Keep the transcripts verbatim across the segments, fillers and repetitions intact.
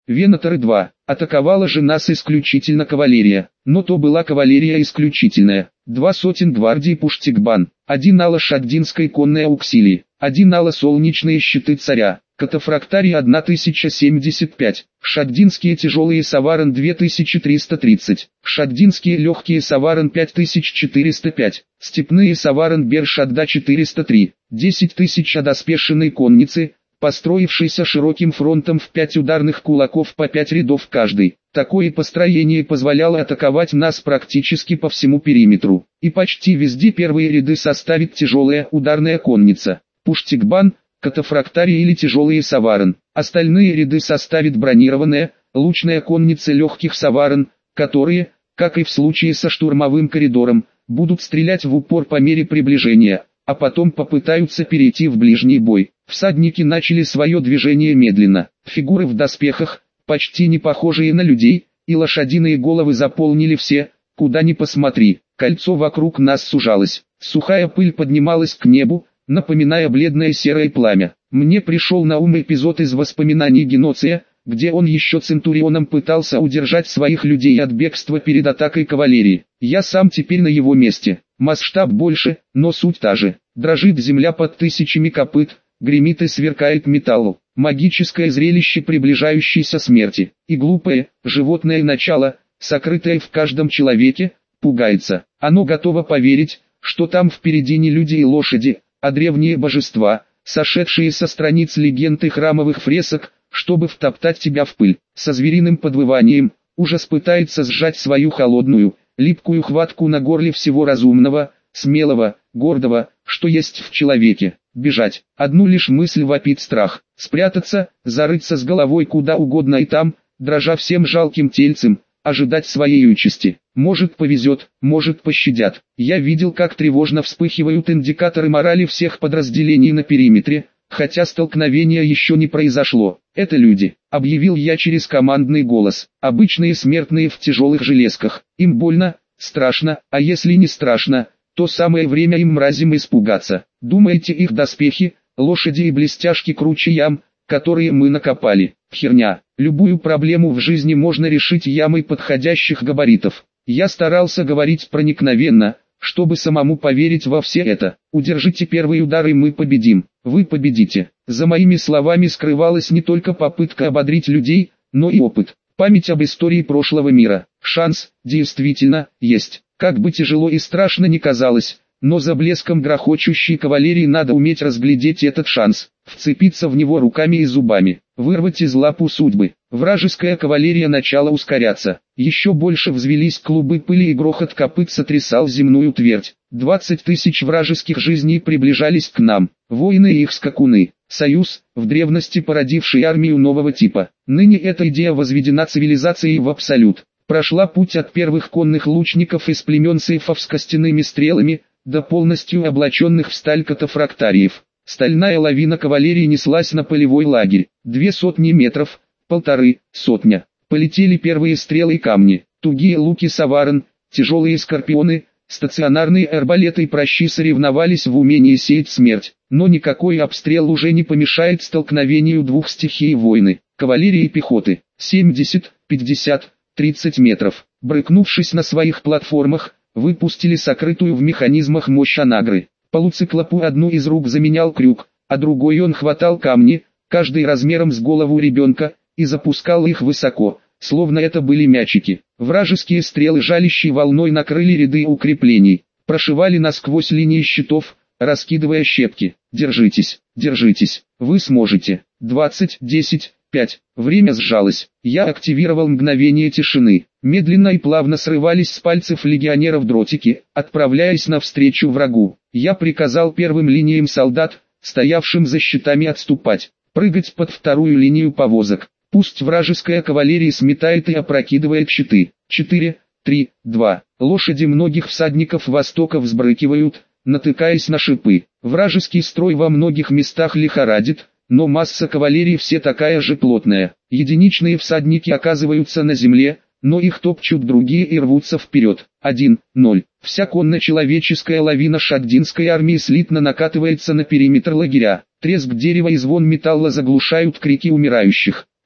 Венаторы два. Атаковала же нас исключительно кавалерия, но то была кавалерия исключительная. Два сотен гвардии Пуштикбан, один ала Шаддинской конной ауксилии, один ала солнечные щиты царя, катафрактарий тысяча семьдесят пять, шаддинские тяжелые саваран две тысячи триста тридцать, шаддинские легкие саваран пять тысяч четыреста пять, степные саваран Бершадда четыреста три, десять тысяч одоспешенной конницы, построившейся широким фронтом в пять ударных кулаков по пять рядов каждый. Такое построение позволяло атаковать нас практически по всему периметру, и почти везде первые ряды составит тяжелая ударная конница, Пуштикбан, катафрактарий или тяжелые саваран. Остальные ряды составит бронированная, лучная конница легких саваран, которые, как и в случае со штурмовым коридором, будут стрелять в упор по мере приближения, а потом попытаются перейти в ближний бой. Всадники начали свое движение медленно. Фигуры в доспехах, почти не похожие на людей, и лошадиные головы заполнили все, куда ни посмотри. Кольцо вокруг нас сужалось. Сухая пыль поднималась к небу, напоминая бледное серое пламя. Мне пришел на ум эпизод из воспоминаний Геноция, где он еще центурионом пытался удержать своих людей от бегства перед атакой кавалерии. Я сам теперь на его месте. Масштаб больше, но суть та же. Дрожит земля под тысячами копыт, гремит и сверкает металл. Магическое зрелище приближающейся смерти. И глупое, животное начало, сокрытое в каждом человеке, пугается. Оно готово поверить, что там впереди не люди и лошади, а древние божества, сошедшие со страниц легенд и храмовых фресок, чтобы втоптать тебя в пыль. Со звериным подвыванием, ужас пытается сжать свою холодную, липкую хватку на горле всего разумного, смелого, гордого, что есть в человеке. Бежать. Одну лишь мысль вопит страх. Спрятаться, зарыться с головой куда угодно и там, дрожа всем жалким тельцем, ожидать своей участи. Может повезет, может пощадят. Я видел, как тревожно вспыхивают индикаторы морали всех подразделений на периметре, хотя столкновение еще не произошло. Это люди, объявил я через командный голос. Обычные смертные в тяжелых железках. Им больно, страшно, а если не страшно, то самое время им мразим испугаться. Думаете, их доспехи, лошади и блестяшки круче ям, которые мы накопали? Херня. Любую проблему в жизни можно решить ямой подходящих габаритов. Я старался говорить проникновенно, чтобы самому поверить во все это. Удержите первый удар и мы победим. Вы победите. За моими словами скрывалась не только попытка ободрить людей, но и опыт. Память об истории прошлого мира. Шанс, действительно, есть. Как бы тяжело и страшно ни казалось, но за блеском грохочущей кавалерии надо уметь разглядеть этот шанс, вцепиться в него руками и зубами, вырвать из лапу судьбы. Вражеская кавалерия начала ускоряться. Еще больше взвелись клубы пыли и грохот копыт сотрясал земную твердь. Двадцать тысяч вражеских жизней приближались к нам. Воины и их скакуны. Союз, в древности породивший армию нового типа. Ныне эта идея возведена цивилизацией в абсолют. Прошла путь от первых конных лучников из племен сейфов с костяными стрелами, до полностью облаченных в сталь катафрактариев. Стальная лавина кавалерии неслась на полевой лагерь. Две сотни метров, полторы, сотня. Полетели первые стрелы и камни, тугие луки саваран, тяжелые скорпионы, стационарные арбалеты и пращи соревновались в умении сеять смерть. Но никакой обстрел уже не помешает столкновению двух стихий войны, кавалерии и пехоты. семьдесят, пятьдесят, тридцать метров. Брыкнувшись на своих платформах, выпустили сокрытую в механизмах мощь анагры. Полуциклопу одну из рук заменял крюк, а другой он хватал камни, каждый размером с голову ребенка, и запускал их высоко, словно это были мячики. Вражеские стрелы жалящей волной накрыли ряды укреплений, прошивали насквозь линии щитов, раскидывая щепки. Держитесь, держитесь, вы сможете. двадцать, десять, пять. Время сжалось. Я активировал мгновение тишины. Медленно и плавно срывались с пальцев легионеров дротики, отправляясь навстречу врагу. Я приказал первым линиям солдат, стоявшим за щитами, отступать, прыгать под вторую линию повозок. Пусть вражеская кавалерия сметает и опрокидывает щиты. четыре, три, два. Лошади многих всадников Востока взбрыкивают, натыкаясь на шипы. Вражеский строй во многих местах лихорадит, но масса кавалерии все такая же плотная. Единичные всадники оказываются на земле, но их топчут другие и рвутся вперед. один ноль. Вся конно-человеческая лавина шаддинской армии слитно накатывается на периметр лагеря. Треск дерева и звон металла заглушают крики умирающих.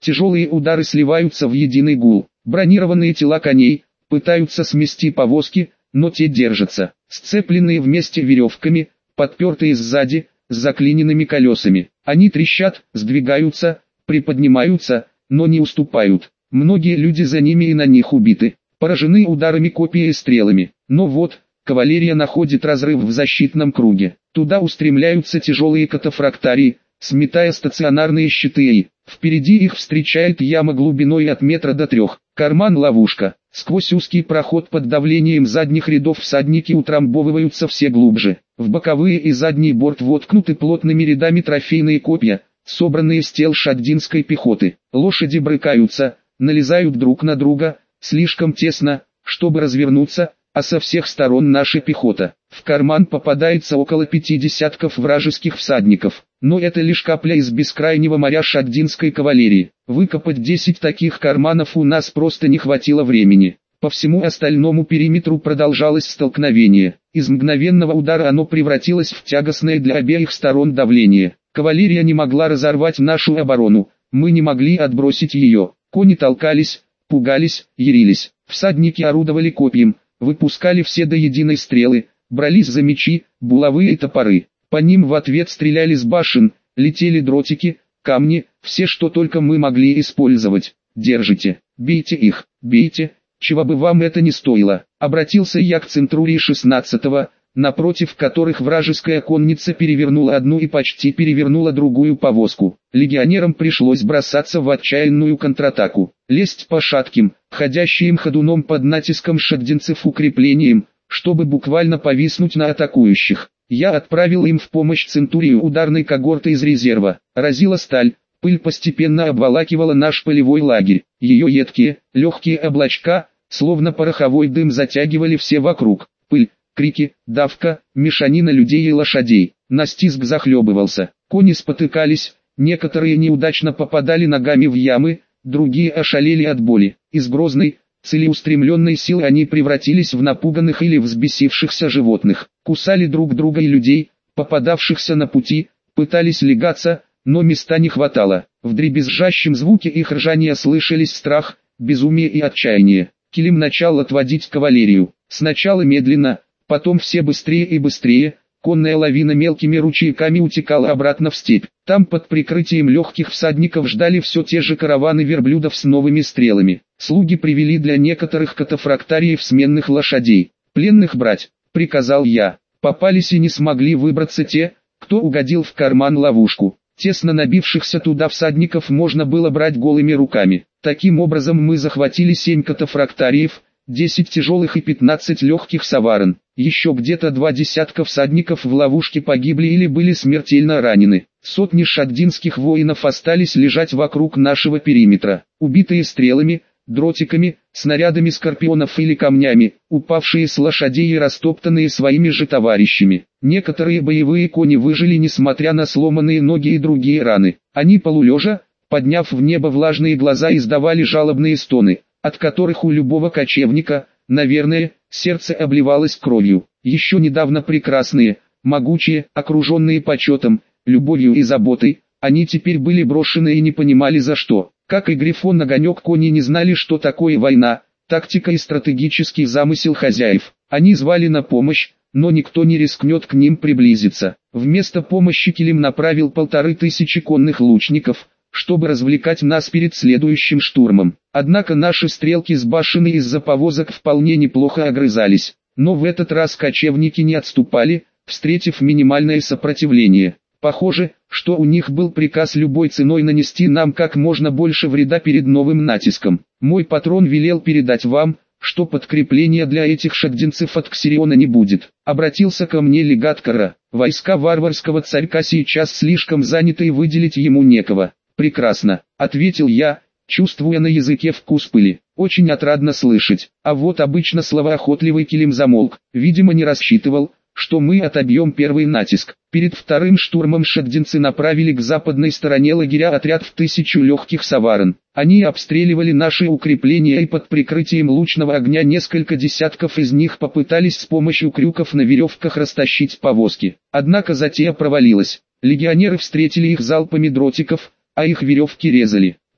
Тяжелые удары сливаются в единый гул. Бронированные тела коней пытаются смести повозки, но те держатся, сцепленные вместе веревками, подпертые сзади, с заклиненными колесами. Они трещат, сдвигаются, приподнимаются, но не уступают. Многие люди за ними и на них убиты, поражены ударами копий и стрелами. Но вот, кавалерия находит разрыв в защитном круге. Туда устремляются тяжелые катафрактарии, сметая стационарные щиты и, впереди их встречает яма глубиной от метра до трех. Карман-ловушка. Сквозь узкий проход под давлением задних рядов всадники утрамбовываются все глубже. В боковые и задний борт воткнуты плотными рядами трофейные копья, собранные с тел шаддинской пехоты. Лошади брыкаются, налезают друг на друга, слишком тесно, чтобы развернуться, а со всех сторон наша пехота. В карман попадается около пяти десятков вражеских всадников, но это лишь капля из бескрайнего моря шаддинской кавалерии. Выкопать десять таких карманов у нас просто не хватило времени. По всему остальному периметру продолжалось столкновение. Из мгновенного удара оно превратилось в тягостное для обеих сторон давление. Кавалерия не могла разорвать нашу оборону, мы не могли отбросить ее. Кони толкались, пугались, ярились. Всадники орудовали копьем, выпускали все до единой стрелы, брались за мечи, булавы и топоры. По ним в ответ стреляли с башен, летели дротики, камни, все что только мы могли использовать. Держите, бейте их, бейте, чего бы вам это ни стоило. Обратился я к центурии шестнадцатого, напротив которых вражеская конница перевернула одну и почти перевернула другую повозку. Легионерам пришлось бросаться в отчаянную контратаку, лезть по шатким, ходящим ходуном под натиском шаддинцев укреплениям, чтобы буквально повиснуть на атакующих. Я отправил им в помощь центурию ударной когорты из резерва. Разила сталь, пыль постепенно обволакивала наш полевой лагерь. Ее едкие, легкие облачка, словно пороховой дым, затягивали все вокруг. Пыль, крики, давка, мешанина людей и лошадей. Настиск захлебывался. Кони спотыкались, некоторые неудачно попадали ногами в ямы, другие ошалели от боли. Из грозной, целеустремленной силы они превратились в напуганных или взбесившихся животных. Кусали друг друга и людей, попадавшихся на пути, пытались легаться, но места не хватало. В дребезжащем звуке их ржания слышались страх, безумие и отчаяние. Килим начал отводить кавалерию. Сначала медленно, потом все быстрее и быстрее. Конная лавина мелкими ручейками утекала обратно в степь. Там под прикрытием легких всадников ждали все те же караваны верблюдов с новыми стрелами. Слуги привели для некоторых катафрактариев сменных лошадей. «Пленных брать», — приказал я. Попались и не смогли выбраться те, кто угодил в карман-ловушку. Тесно набившихся туда всадников можно было брать голыми руками. Таким образом мы захватили семь катафрактариев, десять тяжелых и пятнадцать легких саварен. Еще где-то два десятка всадников в ловушке погибли или были смертельно ранены. Сотни шаддинских воинов остались лежать вокруг нашего периметра, убитые стрелами, дротиками, снарядами скорпионов или камнями, упавшие с лошадей и растоптанные своими же товарищами. Некоторые боевые кони выжили несмотря на сломанные ноги и другие раны. Они полулежа, подняв в небо влажные глаза, издавали жалобные стоны, от которых у любого кочевника, наверное, сердце обливалось кровью. Еще недавно прекрасные, могучие, окруженные почетом, любовью и заботой, они теперь были брошены и не понимали за что. Как и Грифон Огонек, кони не знали, что такое война, тактика и стратегический замысел хозяев. Они звали на помощь, но никто не рискнет к ним приблизиться. Вместо помощи Килим направил полторы тысячи конных лучников, чтобы развлекать нас перед следующим штурмом. Однако наши стрелки с башен из-за повозок вполне неплохо огрызались. Но в этот раз кочевники не отступали, встретив минимальное сопротивление. Похоже, что у них был приказ любой ценой нанести нам как можно больше вреда перед новым натиском. Мой патрон велел передать вам, что подкрепления для этих шаддинцев от Ксириона не будет. Обратился ко мне легат Кара. Войска варварского царька сейчас слишком заняты и выделить ему некого. Прекрасно, ответил я, чувствуя на языке вкус пыли. Очень отрадно слышать. А вот обычно словоохотливый Килим замолк, видимо не рассчитывал, что мы отобьем первый натиск. Перед вторым штурмом шаддинцы направили к западной стороне лагеря отряд в тысячу легких саварен. Они обстреливали наши укрепления и под прикрытием лучного огня несколько десятков из них попытались с помощью крюков на веревках растащить повозки. Однако затея провалилась. Легионеры встретили их залпами дротиков, а их веревки резали.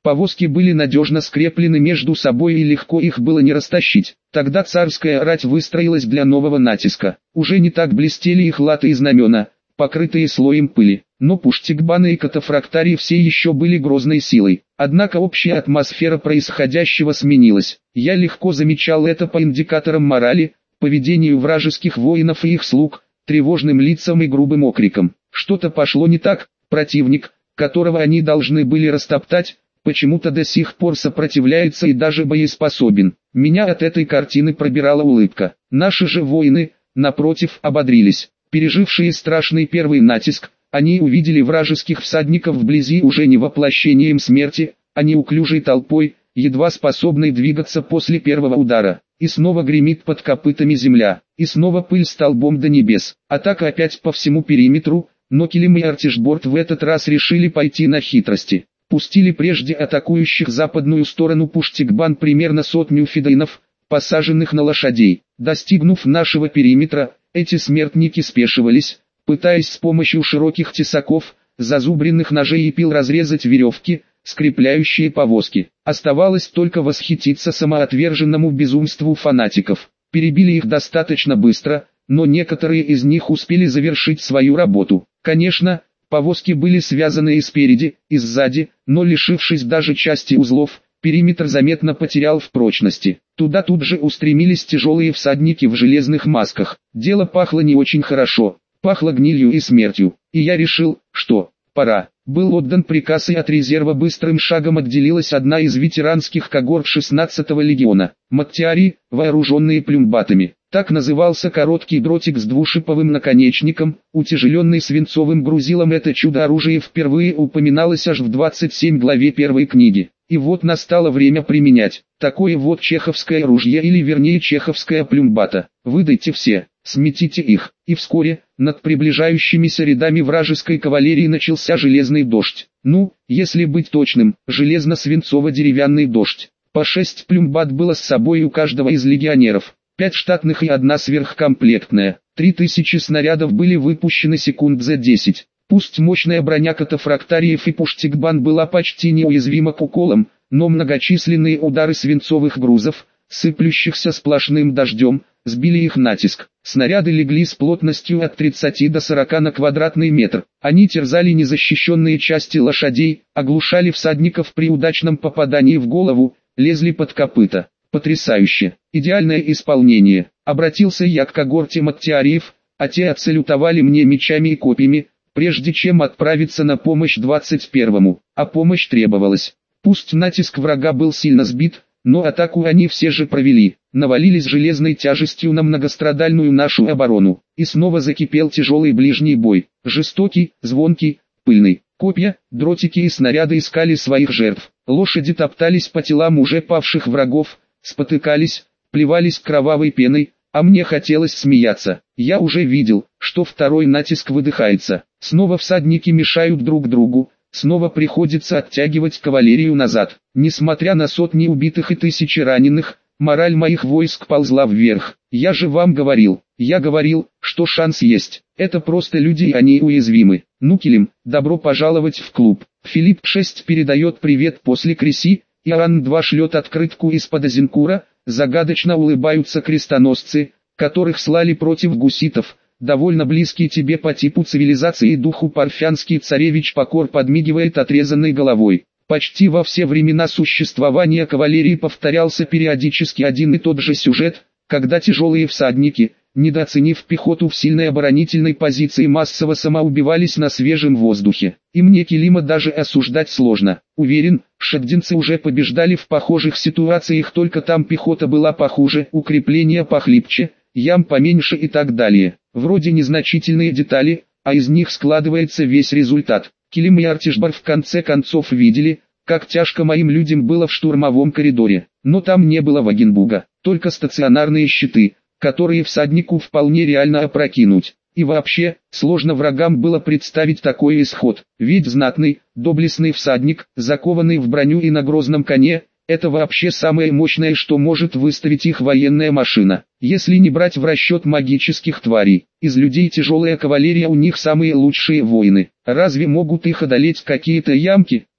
Повозки были надежно скреплены между собой и легко их было не растащить. Тогда царская рать выстроилась для нового натиска. Уже не так блестели их латы и знамена, покрытые слоем пыли. Но пуштикбаны и катафрактарии все еще были грозной силой. Однако общая атмосфера происходящего сменилась. Я легко замечал это по индикаторам морали, поведению вражеских воинов и их слуг, тревожным лицам и грубым окрикам. Что-то пошло не так, противник, которого они должны были растоптать, почему-то до сих пор сопротивляется и даже боеспособен. Меня от этой картины пробирала улыбка. Наши же воины, напротив, ободрились. Пережившие страшный первый натиск, они увидели вражеских всадников вблизи уже не воплощением смерти, а неуклюжей толпой, едва способной двигаться после первого удара. И снова гремит под копытами земля, и снова пыль столбом до небес. Атака опять по всему периметру, но Килим и Артишборд в этот раз решили пойти на хитрости. Пустили прежде атакующих западную сторону пуштикбан примерно сотню фидайнов, посаженных на лошадей. Достигнув нашего периметра, эти смертники спешивались, пытаясь с помощью широких тесаков, зазубренных ножей и пил разрезать веревки, скрепляющие повозки. Оставалось только восхититься самоотверженному безумству фанатиков. Перебили их достаточно быстро, но некоторые из них успели завершить свою работу. Конечно, повозки были связаны и спереди, и сзади, но лишившись даже части узлов, периметр заметно потерял в прочности. Туда тут же устремились тяжелые всадники в железных масках. Дело пахло не очень хорошо, пахло гнилью и смертью, и я решил, что пора. Был отдан приказ, и от резерва быстрым шагом отделилась одна из ветеранских когорт шестнадцатого легиона. Маттиари, вооруженные плюмбатами. Так назывался короткий дротик с двушиповым наконечником, утяжеленный свинцовым грузилом. Это чудо-оружие впервые упоминалось аж в двадцать седьмой главе первой книги. И вот настало время применять. Такое вот чеховское ружье, или вернее чеховская плюмбата. Выдайте все, сметите их. И вскоре, над приближающимися рядами вражеской кавалерии начался железный дождь. Ну, если быть точным, железно-свинцово-деревянный дождь. По шесть плюмбат было с собой у каждого из легионеров. Пять штатных и одна сверхкомплектная. Три тысячи снарядов были выпущены секунд за десять. Пусть мощная броня катафрактариев и пуштикбан была почти неуязвима к уколам, но многочисленные удары свинцовых грузов, сыплющихся сплошным дождем, сбили их натиск. Снаряды легли с плотностью от тридцати до сорока на квадратный метр. Они терзали незащищенные части лошадей, оглушали всадников при удачном попадании в голову, лезли под копыта. Потрясающе! Идеальное исполнение. Обратился я к когорте маттиариев, а те отсалютовали мне мечами и копьями, прежде чем отправиться на помощь двадцать первому. А помощь требовалась. Пусть натиск врага был сильно сбит, но атаку они все же провели. Навалились железной тяжестью на многострадальную нашу оборону. И снова закипел тяжелый ближний бой. Жестокий, звонкий, пыльный. Копья, дротики и снаряды искали своих жертв. Лошади топтались по телам уже павших врагов, спотыкались, плевались кровавой пеной, а мне хотелось смеяться. Я уже видел, что второй натиск выдыхается. Снова всадники мешают друг другу, снова приходится оттягивать кавалерию назад. Несмотря на сотни убитых и тысячи раненых, мораль моих войск ползла вверх. Я же вам говорил, я говорил, что шанс есть. Это просто люди, и они уязвимы. Ну, Килим, добро пожаловать в клуб. Филипп шесть передает привет после Креси, Иоанн два шлет открытку из-под Азенкура. Загадочно улыбаются крестоносцы, которых слали против гуситов. Довольно близкий тебе по типу цивилизации и духу парфянский царевич Покор подмигивает отрезанной головой. Почти во все времена существования кавалерии повторялся периодически один и тот же сюжет, когда тяжелые всадники, недооценив пехоту в сильной оборонительной позиции, массово самоубивались на свежем воздухе. И мне Килима даже осуждать сложно. Уверен, шагдинцы уже побеждали в похожих ситуациях, только там пехота была похуже, укрепления похлипче, ям поменьше и так далее. Вроде незначительные детали, а из них складывается весь результат. Килим и Артишбар в конце концов видели, как тяжко моим людям было в штурмовом коридоре. Но там не было Вагенбуга, только стационарные щиты, которые всаднику вполне реально опрокинуть. И вообще, сложно врагам было представить такой исход, ведь знатный, доблестный всадник, закованный в броню и на грозном коне, это вообще самое мощное, что может выставить их военная машина. Если не брать в расчет магических тварей, из людей тяжелая кавалерия, у них самые лучшие воины. Разве могут их одолеть какие-то ямки?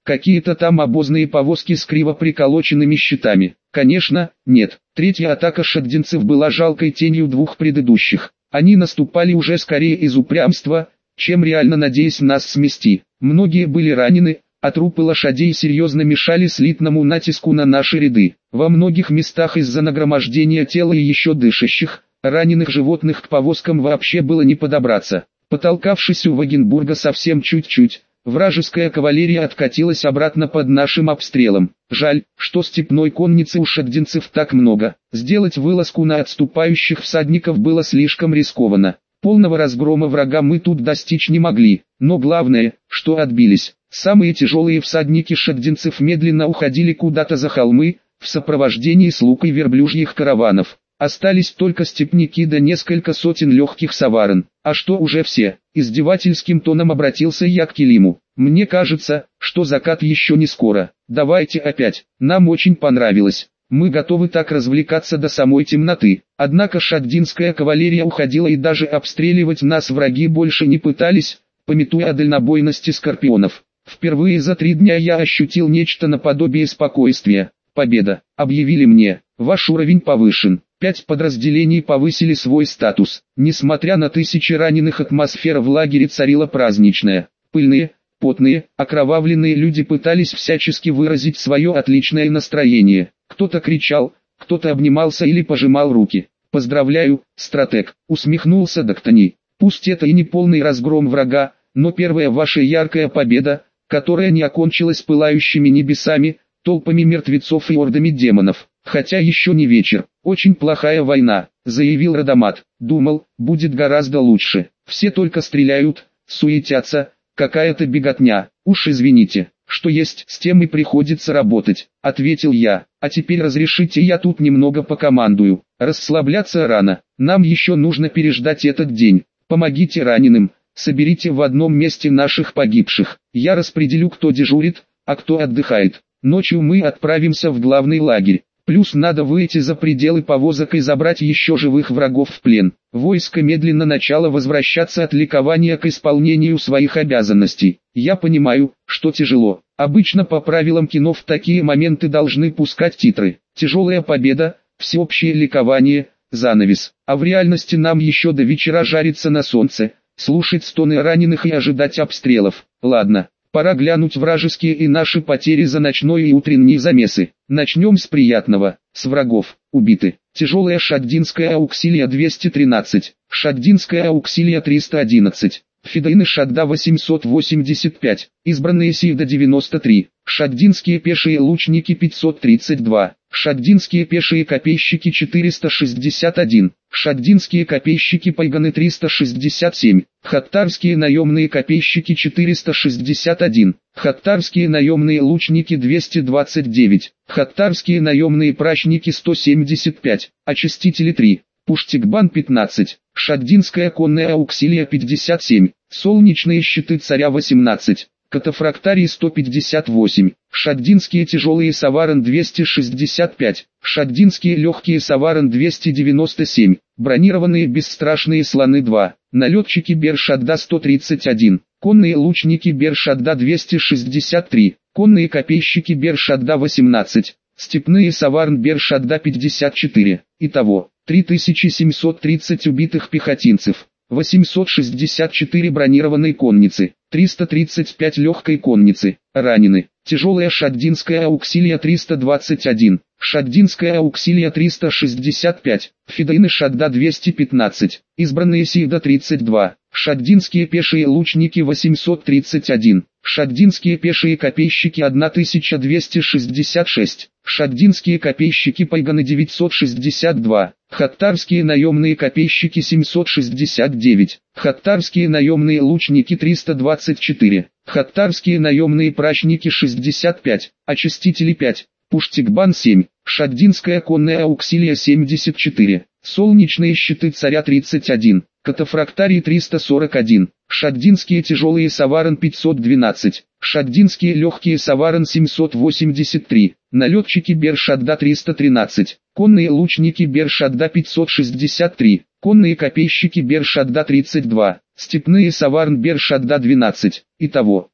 Какие-то там обозные повозки с криво приколоченными щитами? Конечно, нет. Третья атака шаддинцев была жалкой тенью двух предыдущих. Они наступали уже скорее из упрямства, чем реально надеясь нас смести. Многие были ранены, а трупы лошадей серьезно мешали слитному натиску на наши ряды. Во многих местах из-за нагромождения тела и еще дышащих, раненых животных к повозкам вообще было не подобраться. Потолкавшись у Вагенбурга совсем чуть-чуть, вражеская кавалерия откатилась обратно под нашим обстрелом. Жаль, что степной конницы у шаддинцев так много. Сделать вылазку на отступающих всадников было слишком рискованно. Полного разгрома врага мы тут достичь не могли, но главное, что отбились. Самые тяжелые всадники шаддинцев медленно уходили куда-то за холмы, в сопровождении слуг и верблюжьих караванов. Остались только степняки да несколько сотен легких саварен. А что уже все? Издевательским тоном обратился я к Келиму. Мне кажется, что закат еще не скоро. Давайте опять. Нам очень понравилось. Мы готовы так развлекаться до самой темноты. Однако шаддинская кавалерия уходила и даже обстреливать нас враги больше не пытались, памятуя о дальнобойности скорпионов. Впервые за три дня я ощутил нечто наподобие спокойствия. Победа. Объявили мне. Ваш уровень повышен. Пять подразделений повысили свой статус. Несмотря на тысячи раненых, атмосфера в лагере царила праздничная. Пыльные, потные, окровавленные люди пытались всячески выразить свое отличное настроение. Кто-то кричал, кто-то обнимался или пожимал руки. «Поздравляю, стратег», — усмехнулся Доктани. «Пусть это и не полный разгром врага, но первая ваша яркая победа, которая не окончилась пылающими небесами, толпами мертвецов и ордами демонов. Хотя еще не вечер. Очень плохая война», — заявил Радамат. «Думал, будет гораздо лучше. Все только стреляют, суетятся, какая-то беготня. Уж извините, что есть, с тем и приходится работать», — ответил я. «А теперь разрешите я тут немного покомандую. Расслабляться рано. Нам еще нужно переждать этот день. Помогите раненым, соберите в одном месте наших погибших. Я распределю, кто дежурит, а кто отдыхает. Ночью мы отправимся в главный лагерь. Плюс надо выйти за пределы повозок и забрать еще живых врагов в плен». Войско медленно начало возвращаться от ликования к исполнению своих обязанностей. Я понимаю, что тяжело. Обычно по правилам кино в такие моменты должны пускать титры. Тяжелая победа, всеобщее ликование, занавес. А в реальности нам еще до вечера жариться на солнце, слушать стоны раненых и ожидать обстрелов. Ладно. Пора глянуть вражеские и наши потери за ночной и утренние замесы. Начнем с приятного. С врагов. Убиты. Тяжелая шаддинская ауксилия двести тринадцать. Шаддинская ауксилия триста одиннадцать. Федайны Шадда восемьсот восемьдесят пять. Избранные Сивда девяносто три. Шаддинские пешие лучники пятьсот тридцать два. Шаддинские пешие копейщики четыреста шестьдесят один. Шаддинские копейщики Пайганы триста шестьдесят семь. Хаттарские наемные копейщики четыреста шестьдесят один. Хаттарские наемные лучники двести двадцать девять. Хаттарские наемные прачники сто семьдесят пять. Очистители три. Пуштикбан пятнадцать. Шаддинская конная ауксилия пятьдесят семь. Солнечные щиты царя восемнадцать. Катафрактарий сто пятьдесят восемь. Шаддинские тяжелые саварен двести шестьдесят пять. Шаддинские легкие саварен двести девяносто семь. Бронированные бесстрашные слоны два. Налетчики Бер-Шадда сто тридцать один. Конные лучники Бер-Шадда двести шестьдесят три. Конные копейщики Бер-Шадда восемнадцать. Степные саварн Бер-Шадда пятьдесят четыре. Итого, три тысячи семьсот тридцать убитых пехотинцев. восемьсот шестьдесят четыре бронированной конницы, триста тридцать пять легкой конницы, ранены. Тяжелая шаддинская ауксилия триста двадцать один, шаддинская ауксилия триста шестьдесят пять, Федайны Шадда двести пятнадцать, избранные Сивда тридцать два, шаддинские пешие лучники восемьсот тридцать один, шаддинские пешие копейщики тысяча двести шестьдесят шесть, шаддинские копейщики Пайганы девятьсот шестьдесят два, хаттарские наемные копейщики семьсот шестьдесят девять, хаттарские наемные лучники триста двадцать четыре, хаттарские наемные прачники шестьдесят пять, очистители пять, Пуштикбан семь, шаддинская конная ауксилия семьдесят четыре, солнечные щиты царя тридцать один, катафрактарий триста сорок один, шаддинские тяжелые саварен пятьсот двенадцать, шаддинские легкие саварен семьсот восемьдесят три, налетчики Бер-Шадда триста тринадцать, конные лучники Бер-Шадда пятьсот шестьдесят три, конные копейщики Бер-Шадда тридцать два, степные саварн Бер-Шадда двенадцать. Итого,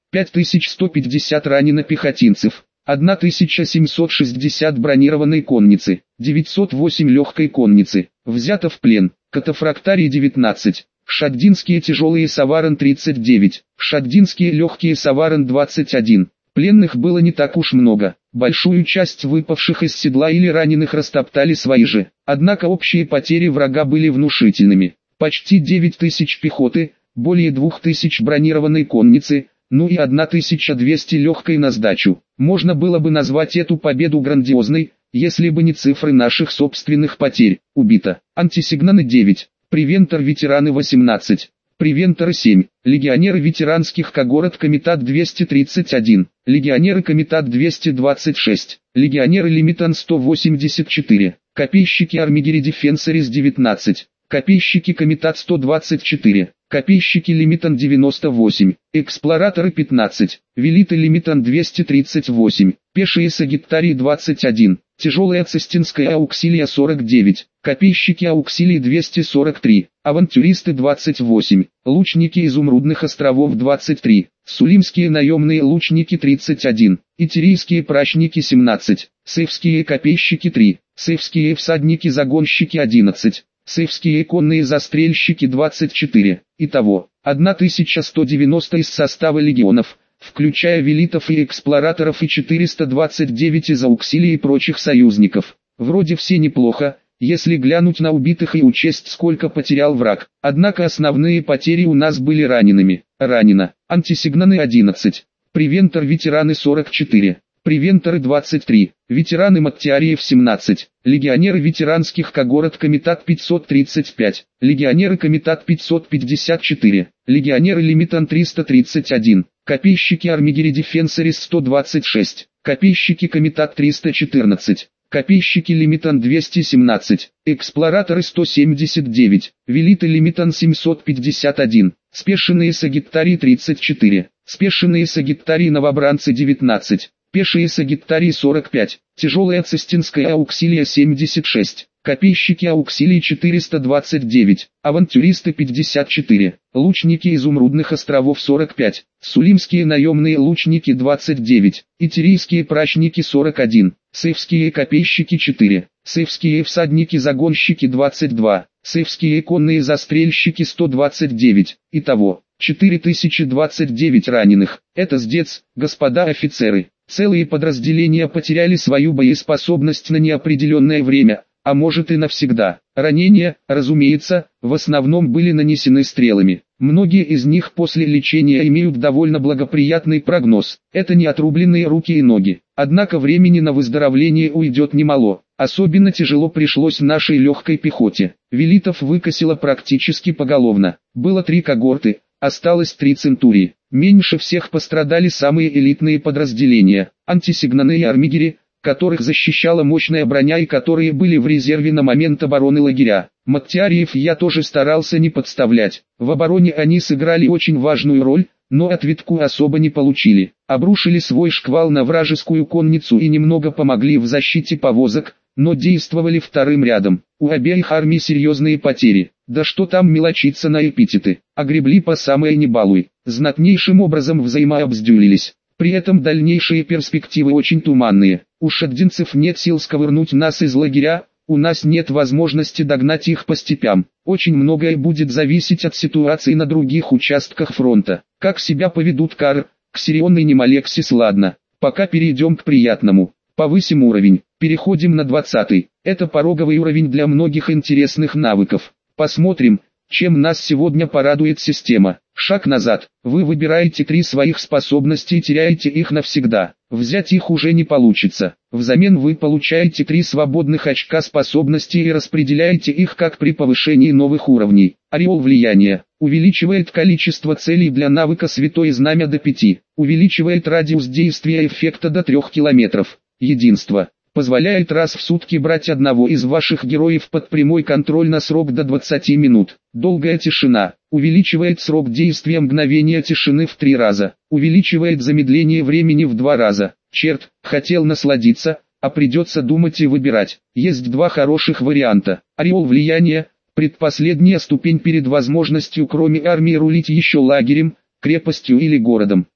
пять тысяч сто пятьдесят ранено пехотинцев, тысяча семьсот шестьдесят бронированной конницы, девятьсот восемь легкой конницы, взято в плен, катафрактарий девятнадцать, шаддинские тяжелые саваран тридцать девять, шаддинские легкие саваран двадцать один. Пленных было не так уж много, большую часть выпавших из седла или раненых растоптали свои же, однако общие потери врага были внушительными, почти девять тысяч пехоты, более двух тысяч бронированной конницы, ну и тысяча двести легкой на сдачу. Можно было бы назвать эту победу грандиозной, если бы не цифры наших собственных потерь. Убито. Антисигнаны девять, превентор ветераны восемнадцать, превенторы семь, легионеры ветеранских когорт комитат двести тридцать один, легионеры комитат двести двадцать шесть, легионеры лимитан сто восемьдесят четыре, копейщики армигери дефенсорис девятнадцать, копейщики комитат сто двадцать четыре, копейщики лимитан девяносто восемь, эксплораторы пятнадцать, велиты лимитан двести тридцать восемь, пешие сагиттарии двадцать один, тяжелая цистинская ауксилия сорок девять, копейщики ауксилии двести сорок три, авантюристы двадцать восемь, лучники изумрудных островов двадцать три, сулимские наемные лучники тридцать один, итерийские прачники семнадцать, сейфские копейщики три, сейфские всадники-загонщики одиннадцать, сейфские конные застрельщики двадцать четыре, итого, тысяча сто девяносто из состава легионов, включая велитов и эксплораторов и четыреста двадцать девять из ауксилий и прочих союзников. Вроде все неплохо, если глянуть на убитых и учесть сколько потерял враг, однако основные потери у нас были ранеными. Ранено, антисигнаны одиннадцать, превентор ветераны сорок четыре. Превенторы двадцать три, ветераны Маттиариев семнадцать, легионеры ветеранских когорт комитат пятьсот тридцать пять, легионеры комитат пятьсот пятьдесят четыре, легионеры лимитан триста тридцать один, копейщики армигери дефенсорис сто двадцать шесть, копейщики комитат триста четырнадцать, копейщики лимитан двести семнадцать, эксплораторы сто семьдесят девять, велиты лимитан семьсот пятьдесят один, спешенные сагиттарии тридцать четыре, спешенные сагиттарии новобранцы девятнадцать, пешие сагиттарии сорок пять, тяжелая цистинская ауксилия семьдесят шесть, копейщики ауксилии четыреста двадцать девять, авантюристы пятьдесят четыре, лучники изумрудных островов сорок пять, сулимские наемные лучники двадцать девять, итерийские прачники сорок один, сейфские копейщики четыре, сейфские всадники-загонщики двадцать два, сейфские конные застрельщики сто двадцать девять, итого, четыре тысячи двадцать девять раненых. Это сдец, господа офицеры. Целые подразделения потеряли свою боеспособность на неопределенное время, а может и навсегда. Ранения, разумеется, в основном были нанесены стрелами. Многие из них после лечения имеют довольно благоприятный прогноз. Это не отрубленные руки и ноги. Однако времени на выздоровление уйдет немало. Особенно тяжело пришлось нашей легкой пехоте. Велитов выкосило практически поголовно. Было три когорты, осталось три центурии. Меньше всех пострадали самые элитные подразделения, антисигнаны и армигери, которых защищала мощная броня и которые были в резерве на момент обороны лагеря. Маттиариев я тоже старался не подставлять. В обороне они сыграли очень важную роль, но ответку особо не получили. Обрушили свой шквал на вражескую конницу и немного помогли в защите повозок, но действовали вторым рядом. У обеих армий серьезные потери. Да что там мелочиться на эпитеты, огребли по самое не балуй, знатнейшим образом взаимообздюлились. При этом дальнейшие перспективы очень туманные. У шаддинцев нет сил сковырнуть нас из лагеря, у нас нет возможности догнать их по степям. Очень многое будет зависеть от ситуации на других участках фронта. Как себя поведут Кар, Ксирион и Немалексис, ладно. Пока перейдем к приятному. Повысим уровень, переходим на двадцатый. Это пороговый уровень для многих интересных навыков. Посмотрим, чем нас сегодня порадует система. Шаг назад. Вы выбираете три своих способности и теряете их навсегда. Взять их уже не получится. Взамен вы получаете три свободных очка способностей и распределяете их как при повышении новых уровней. Ореол влияния. Увеличивает количество целей для навыка Святое Знамя до пяти. Увеличивает радиус действия эффекта до трёх километров. Единство. Позволяет раз в сутки брать одного из ваших героев под прямой контроль на срок до двадцати минут. Долгая тишина. Увеличивает срок действия мгновения тишины в три раза. Увеличивает замедление времени в два раза. Черт, хотел насладиться, а придется думать и выбирать. Есть два хороших варианта. Ореол влияния. Предпоследняя ступень перед возможностью кроме армии рулить еще лагерем, крепостью или городом.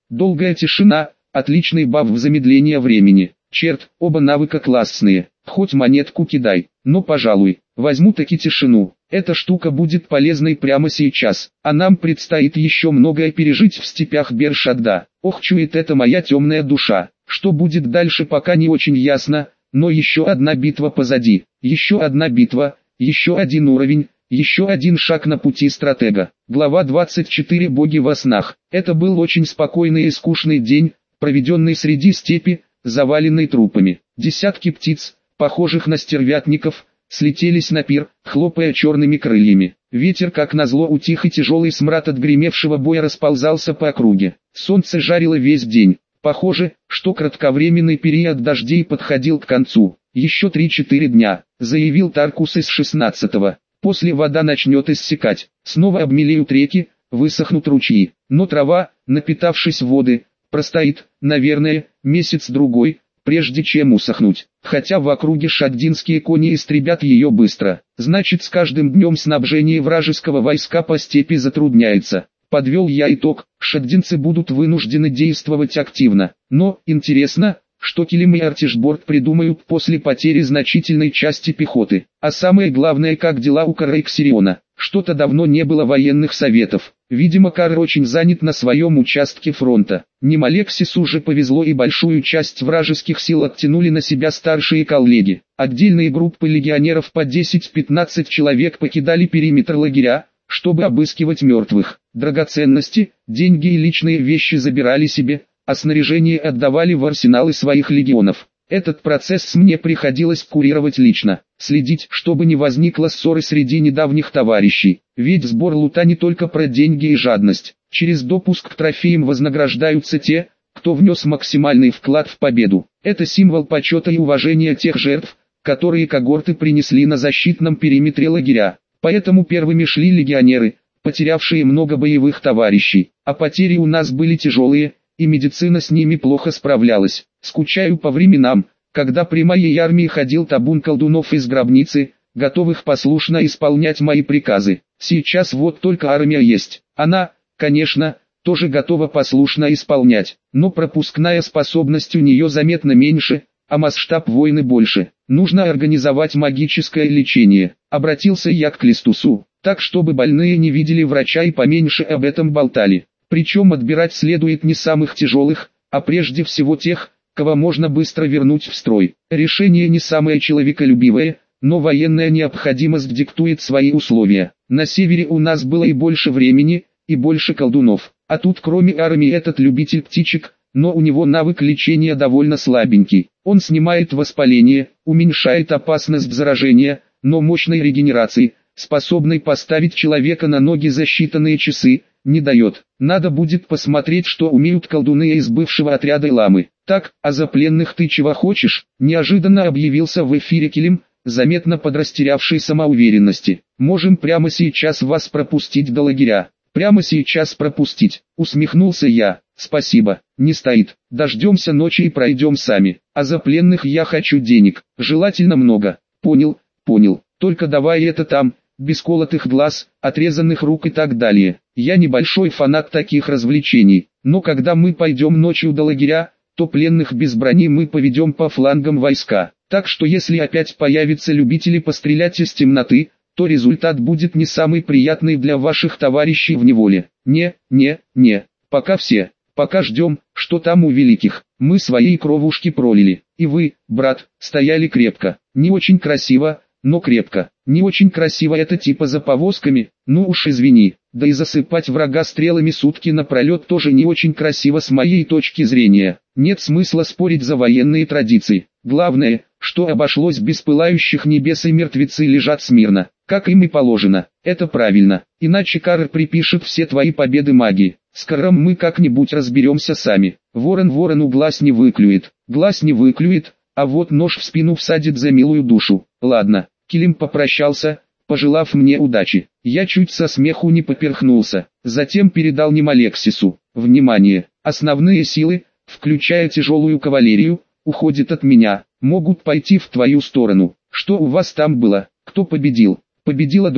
Долгая тишина, отличный баф в замедление времени. Черт, оба навыка классные, хоть монетку кидай, но пожалуй, возьму таки тишину. Эта штука будет полезной прямо сейчас, а нам предстоит еще многое пережить в степях Бершадда. Ох, чует это моя темная душа. Что будет дальше, пока не очень ясно, но еще одна битва позади, еще одна битва, еще один уровень, еще один шаг на пути стратега. Глава двадцать четыре. Боги во снах. Это был очень спокойный и скучный день, проведенный среди степи, заваленной трупами. Десятки птиц, похожих на стервятников, слетелись на пир, хлопая черными крыльями. Ветер как назло утих, и тяжелый смрад от гремевшего боя расползался по округе. Солнце жарило весь день. Похоже, что кратковременный период дождей подходил к концу. Еще три-четыре дня, заявил Таркус из шестнадцатого. После вода начнет иссякать, снова обмелеют реки, высохнут ручьи, но трава, напитавшись воды, простоит, наверное, месяц-другой, прежде чем усохнуть. Хотя в округе шаддинские кони истребят ее быстро. Значит, с каждым днем снабжение вражеского войска по степи затрудняется. Подвел я итог, шаддинцы будут вынуждены действовать активно. Но, интересно, что Килим и Артишборд придумают после потери значительной части пехоты. А самое главное, как дела у Карра и Ксириона. Что-то давно не было военных советов. Видимо, Карр очень занят на своем участке фронта. Немалексису же повезло, и большую часть вражеских сил оттянули на себя старшие коллеги. Отдельные группы легионеров по десять-пятнадцать человек покидали периметр лагеря, чтобы обыскивать мертвых. Драгоценности, деньги и личные вещи забирали себе, а снаряжение отдавали в арсеналы своих легионов. Этот процесс мне приходилось курировать лично, следить, чтобы не возникло ссоры среди недавних товарищей. Ведь сбор лута не только про деньги и жадность. Через допуск к трофеям вознаграждаются те, кто внес максимальный вклад в победу. Это символ почета и уважения тех жертв, которые когорты принесли на защитном периметре лагеря. Поэтому первыми шли легионеры, потерявшие много боевых товарищей, а потери у нас были тяжелые, и медицина с ними плохо справлялась. Скучаю по временам, когда при моей армии ходил табун колдунов из гробницы, готовых послушно исполнять мои приказы. Сейчас вот только армия есть. Она, конечно, тоже готова послушно исполнять, но пропускная способность у нее заметно меньше, а масштаб войны больше. Нужно организовать магическое лечение. Обратился я к Клистусу, так чтобы больные не видели врача и поменьше об этом болтали. Причем отбирать следует не самых тяжелых, а прежде всего тех, кого можно быстро вернуть в строй. Решение не самое человеколюбивое, но военная необходимость диктует свои условия. На севере у нас было и больше времени, и больше колдунов. А тут кроме армии этот любитель птичек, но у него навык лечения довольно слабенький. Он снимает воспаление, уменьшает опасность заражения, но мощной регенерации, способной поставить человека на ноги за считанные часы, не дает. Надо будет посмотреть, что умеют колдуны из бывшего отряда ламы. Так, а за пленных ты чего хочешь? Неожиданно объявился в эфире Килим, заметно подрастерявший самоуверенности. Можем прямо сейчас вас пропустить до лагеря. Прямо сейчас пропустить, усмехнулся я. Спасибо, не стоит. Дождемся ночи и пройдем сами. А за пленных я хочу денег, желательно много. Понял, понял. Только давай это там, без колотых глаз, отрезанных рук и так далее. Я небольшой фанат таких развлечений, но когда мы пойдем ночью до лагеря, то пленных без брони мы поведем по флангам войска. Так что если опять появятся любители пострелять из темноты, то результат будет не самый приятный для ваших товарищей в неволе. Не, не, не, пока все, пока ждем, что там у великих. Мы своей кровушки пролили, и вы, брат, стояли крепко. Не очень красиво, но крепко. Не очень красиво это типа за повозками, ну уж извини. Да и засыпать врага стрелами сутки напролет тоже не очень красиво с моей точки зрения. Нет смысла спорить за военные традиции. Главное, что обошлось без пылающих небес, и мертвецы лежат смирно, как им и положено. Это правильно, иначе Карр припишет все твои победы магии. С Карром мы как-нибудь разберемся сами. Ворон ворону глаз не выклюет, глаз не выклюет, а вот нож в спину всадит за милую душу. Ладно, Килим попрощался, пожелав мне удачи. Я чуть со смеху не поперхнулся. Затем передал Немалексису. Внимание, основные силы, включая тяжелую кавалерию, уходят от меня, могут пойти в твою сторону. Что у вас там было? Кто победил? Победила дружба.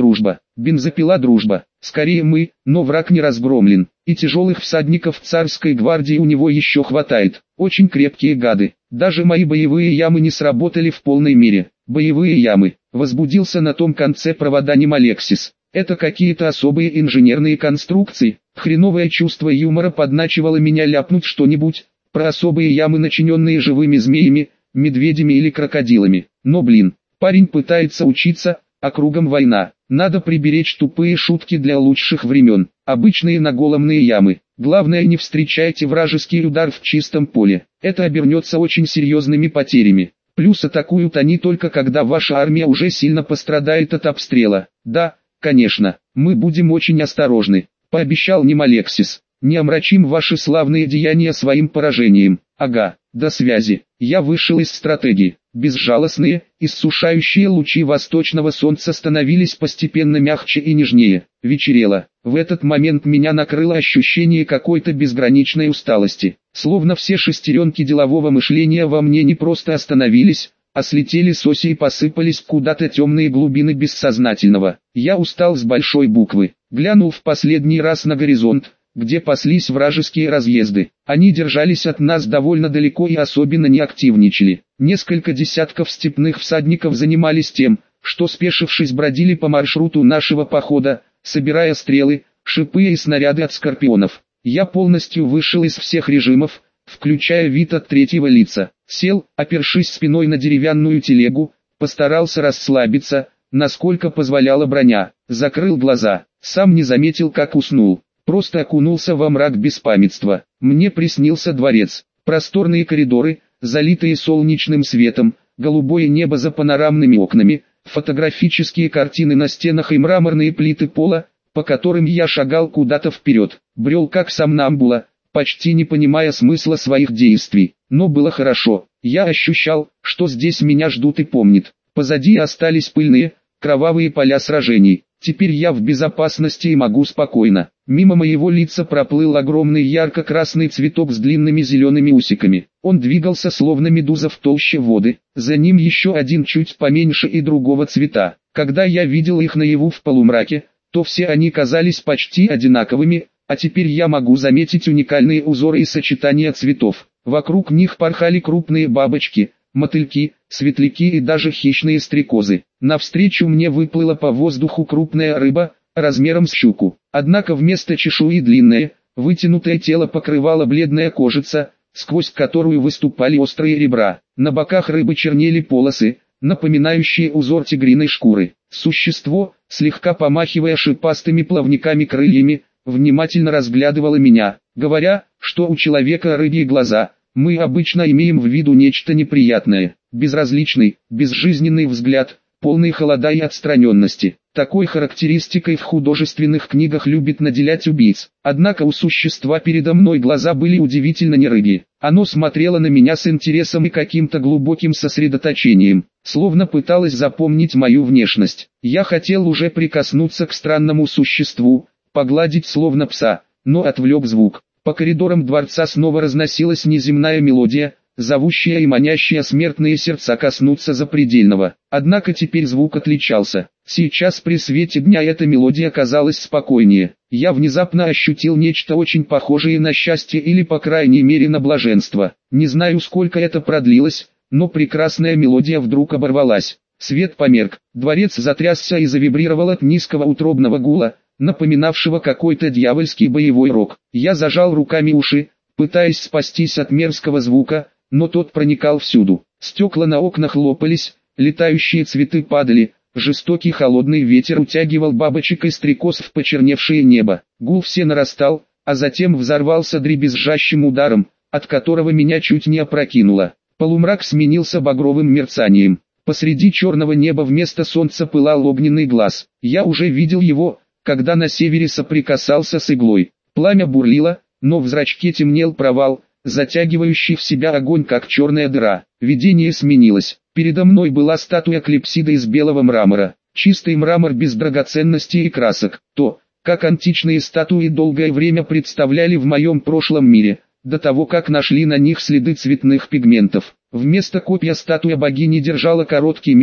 Бензопила дружба. Скорее мы, но враг не разгромлен. И тяжелых всадников царской гвардии у него еще хватает. Очень крепкие гады. Даже мои боевые ямы не сработали в полной мере. Боевые ямы. Возбудился на том конце провода Ним Алексис. Это какие-то особые инженерные конструкции. Хреновое чувство юмора подначивало меня ляпнуть что-нибудь про особые ямы, начиненные живыми змеями, медведями или крокодилами. Но блин, парень пытается учиться, а кругом война. Надо приберечь тупые шутки для лучших времен. Обычные наголомные ямы. Главное, не встречайте вражеский удар в чистом поле. Это обернется очень серьезными потерями. Плюс атакуют они только когда ваша армия уже сильно пострадает от обстрела. Да, конечно, мы будем очень осторожны, пообещал Ним Алексис. Не омрачим ваши славные деяния своим поражением. Ага, до связи. Я вышел из стратегии. Безжалостные, иссушающие лучи восточного солнца становились постепенно мягче и нежнее. Вечерело. В этот момент меня накрыло ощущение какой-то безграничной усталости. Словно все шестеренки делового мышления во мне не просто остановились, а слетели с оси и посыпались куда-то темные глубины бессознательного. Я устал с большой буквы. Глянул в последний раз на горизонт, где паслись вражеские разъезды. Они держались от нас довольно далеко и особенно не активничали. Несколько десятков степных всадников занимались тем, что спешившись бродили по маршруту нашего похода, собирая стрелы, шипы и снаряды от скорпионов. Я полностью вышел из всех режимов, включая вид от третьего лица. Сел, опершись спиной на деревянную телегу, постарался расслабиться, насколько позволяла броня. Закрыл глаза, сам не заметил, как уснул. Просто окунулся во мрак беспамятства. Мне приснился дворец, просторные коридоры, залитые солнечным светом, голубое небо за панорамными окнами, фотографические картины на стенах и мраморные плиты пола, по которым я шагал куда-то вперед, брел как сомнамбула, почти не понимая смысла своих действий. Но было хорошо, я ощущал, что здесь меня ждут и помнят. Позади остались пыльные, кровавые поля сражений. Теперь я в безопасности и могу спокойно. Мимо моего лица проплыл огромный ярко-красный цветок с длинными зелеными усиками. Он двигался словно медуза в толще воды. За ним еще один чуть поменьше и другого цвета. Когда я видел их наяву в полумраке, то все они казались почти одинаковыми, а теперь я могу заметить уникальные узоры и сочетания цветов. Вокруг них порхали крупные бабочки, мотыльки, светляки и даже хищные стрекозы. Навстречу мне выплыла по воздуху крупная рыба, размером с щуку. Однако вместо чешуи длинное, вытянутое тело покрывала бледная кожица, сквозь которую выступали острые ребра. На боках рыбы чернели полосы, напоминающие узор тигриной шкуры. Существо, слегка помахивая шипастыми плавниками крыльями, внимательно разглядывало меня, говоря, что у человека рыбьи глаза. Мы обычно имеем в виду нечто неприятное, безразличный, безжизненный взгляд, полный холода и отстраненности. Такой характеристикой в художественных книгах любят наделять убийц. Однако у существа передо мной глаза были удивительно не рыбьи. Оно смотрело на меня с интересом и каким-то глубоким сосредоточением, словно пыталось запомнить мою внешность. Я хотел уже прикоснуться к странному существу, погладить словно пса, но отвлек звук. По коридорам дворца снова разносилась неземная мелодия, зовущая и манящая смертные сердца коснуться запредельного. Однако теперь звук отличался. Сейчас при свете дня эта мелодия казалась спокойнее. Я внезапно ощутил нечто очень похожее на счастье или по крайней мере на блаженство. Не знаю, сколько это продлилось, но прекрасная мелодия вдруг оборвалась. Свет померк, дворец затрясся и завибрировал от низкого утробного гула, напоминавшего какой-то дьявольский боевой рог. Я зажал руками уши, пытаясь спастись от мерзкого звука, но тот проникал всюду. Стекла на окнах лопались, летающие цветы падали, жестокий холодный ветер утягивал бабочек и стрекоз в почерневшее небо. Гул все нарастал, а затем взорвался дребезжащим ударом, от которого меня чуть не опрокинуло. Полумрак сменился багровым мерцанием. Посреди черного неба вместо солнца пылал огненный глаз. Я уже видел его, когда на севере соприкасался с иглой. Пламя бурлило, но в зрачке темнел провал, затягивающий в себя огонь как черная дыра. Видение сменилось. Передо мной была статуя клипсида из белого мрамора. Чистый мрамор без драгоценностей и красок. То, как античные статуи долгое время представляли в моем прошлом мире, до того как нашли на них следы цветных пигментов. Вместо копья статуя богини держала короткий меч,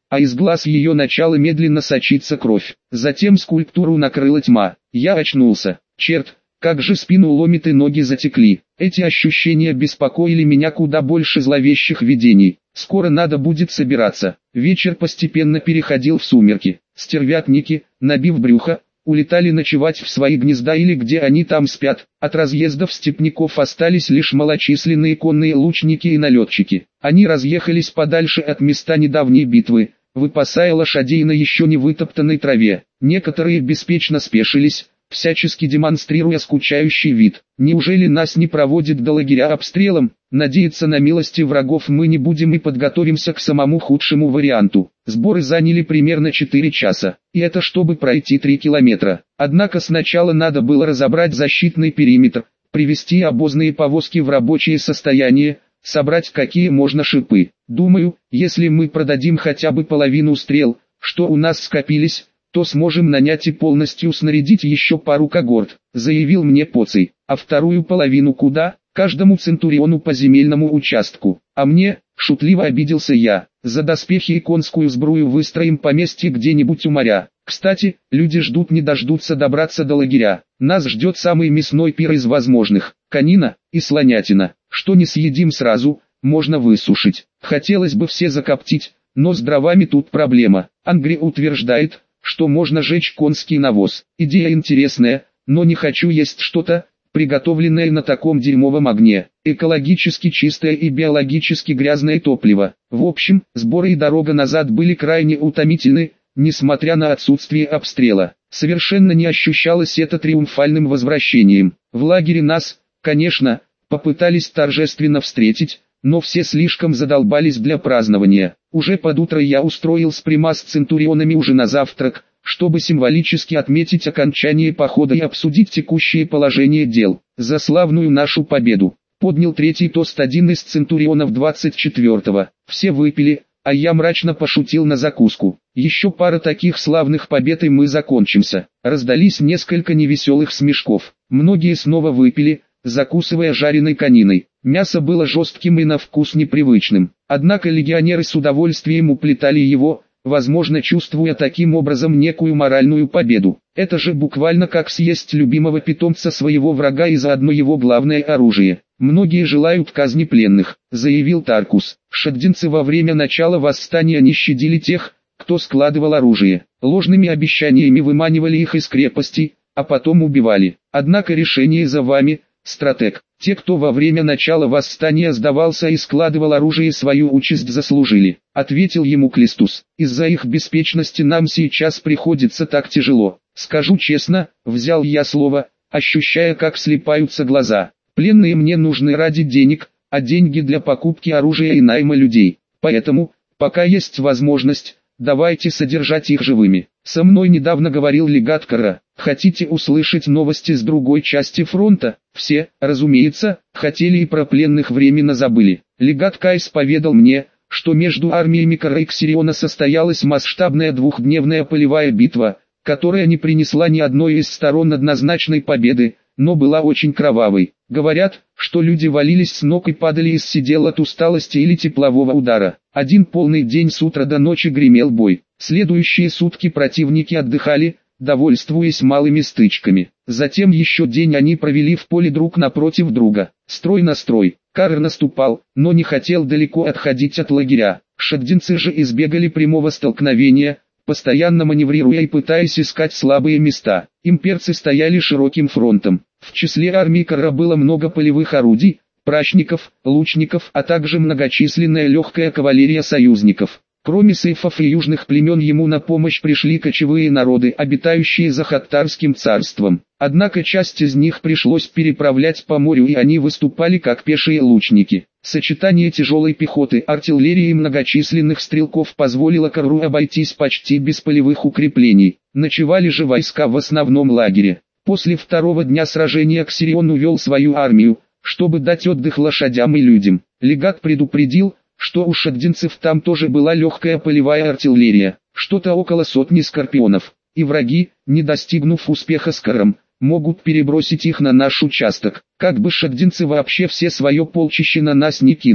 а из глаз ее начала медленно сочиться кровь. Затем скульптуру накрыла тьма. Я очнулся. Черт, как же спину ломит и ноги затекли. Эти ощущения беспокоили меня куда больше зловещих видений. Скоро надо будет собираться. Вечер постепенно переходил в сумерки. Стервятники, набив брюхо, улетали ночевать в свои гнезда или где они там спят. От разъездов степняков остались лишь малочисленные конные лучники и налетчики. Они разъехались подальше от места недавней битвы, выпасая лошадей на еще не вытоптанной траве. Некоторые беспечно спешились, всячески демонстрируя скучающий вид. Неужели нас не проводят до лагеря обстрелом? Надеяться на милости врагов мы не будем и подготовимся к самому худшему варианту. Сборы заняли примерно четыре часа, и это чтобы пройти три километра. Однако сначала надо было разобрать защитный периметр, привести обозные повозки в рабочее состояние, собрать какие можно шипы. Думаю, если мы продадим хотя бы половину стрел, что у нас скопились, то сможем нанять и полностью снарядить еще пару когорт, заявил мне Поций. А вторую половину куда? Каждому центуриону по земельному участку. А мне, шутливо обиделся я, за доспехи и конскую сбрую выстроим поместье где-нибудь у моря. Кстати, люди ждут не дождутся добраться до лагеря. Нас ждет самый мясной пир из возможных. Конина и слонятина. Что не съедим сразу, можно высушить. Хотелось бы все закоптить, но с дровами тут проблема. Ангри утверждает, что можно жечь конский навоз. Идея интересная, но не хочу есть что-то, приготовленное на таком дерьмовом огне. Экологически чистое и биологически грязное топливо. В общем, сборы и дорога назад были крайне утомительны, несмотря на отсутствие обстрела. Совершенно не ощущалось это триумфальным возвращением. В лагере нас, конечно, попытались торжественно встретить, но все слишком задолбались для празднования. Уже под утро я устроил сприма с центурионами уже на завтрак, чтобы символически отметить окончание похода и обсудить текущее положение дел. За славную нашу победу. Поднял третий тост один из центурионов двадцать четвёртого. Все выпили, а я мрачно пошутил на закуску. Еще пара таких славных побед и мы закончимся. Раздались несколько невеселых смешков. Многие снова выпили, закусывая жареной кониной. Мясо было жестким и на вкус непривычным. Однако легионеры с удовольствием уплетали его, возможно, чувствуя таким образом некую моральную победу. Это же буквально как съесть любимого питомца своего врага и заодно его главное оружие. Многие желают казни пленных, заявил Таркус. Шаддинцы во время начала восстания не щадили тех, кто складывал оружие. Ложными обещаниями выманивали их из крепостей, а потом убивали. Однако решение за вами, стратег. Те, кто во время начала восстания сдавался и складывал оружие, свою участь заслужили, ответил ему Клистус. Из-за их беспечности нам сейчас приходится так тяжело. Скажу честно, взял я слово, ощущая, как слипаются глаза. Пленные мне нужны ради денег, а деньги для покупки оружия и найма людей. Поэтому, пока есть возможность, давайте содержать их живыми. Со мной недавно говорил легат Кара. Хотите услышать новости с другой части фронта? Все, разумеется, хотели и про пленных временно забыли. Легат Кайс поведал мне, что между армиями Кара и Ксириона состоялась масштабная двухдневная полевая битва, которая не принесла ни одной из сторон однозначной победы, но была очень кровавой. Говорят, что люди валились с ног и падали из седел от усталости или теплового удара. Один полный день с утра до ночи гремел бой. Следующие сутки противники отдыхали, довольствуясь малыми стычками. Затем еще день они провели в поле друг напротив друга. Строй на строй. Карр наступал, но не хотел далеко отходить от лагеря. Шаддинцы же избегали прямого столкновения, постоянно маневрируя и пытаясь искать слабые места. Имперцы стояли широким фронтом. В числе армии Карра было много полевых орудий, прачников, лучников, а также многочисленная легкая кавалерия союзников. Кроме сейфов и южных племен ему на помощь пришли кочевые народы, обитающие за Хаттарским царством. Однако часть из них пришлось переправлять по морю, и они выступали как пешие лучники. Сочетание тяжелой пехоты, артиллерии и многочисленных стрелков позволило Карру обойтись почти без полевых укреплений. Ночевали же войска в основном лагере. После второго дня сражения Ксирион увел свою армию, чтобы дать отдых лошадям и людям. Легат предупредил, что у шаддинцев там тоже была легкая полевая артиллерия, что-то около сотни скорпионов, и враги, не достигнув успеха с Карром, могут перебросить их на наш участок. Как бы шаддинцы вообще все свое полчище на нас не кинули.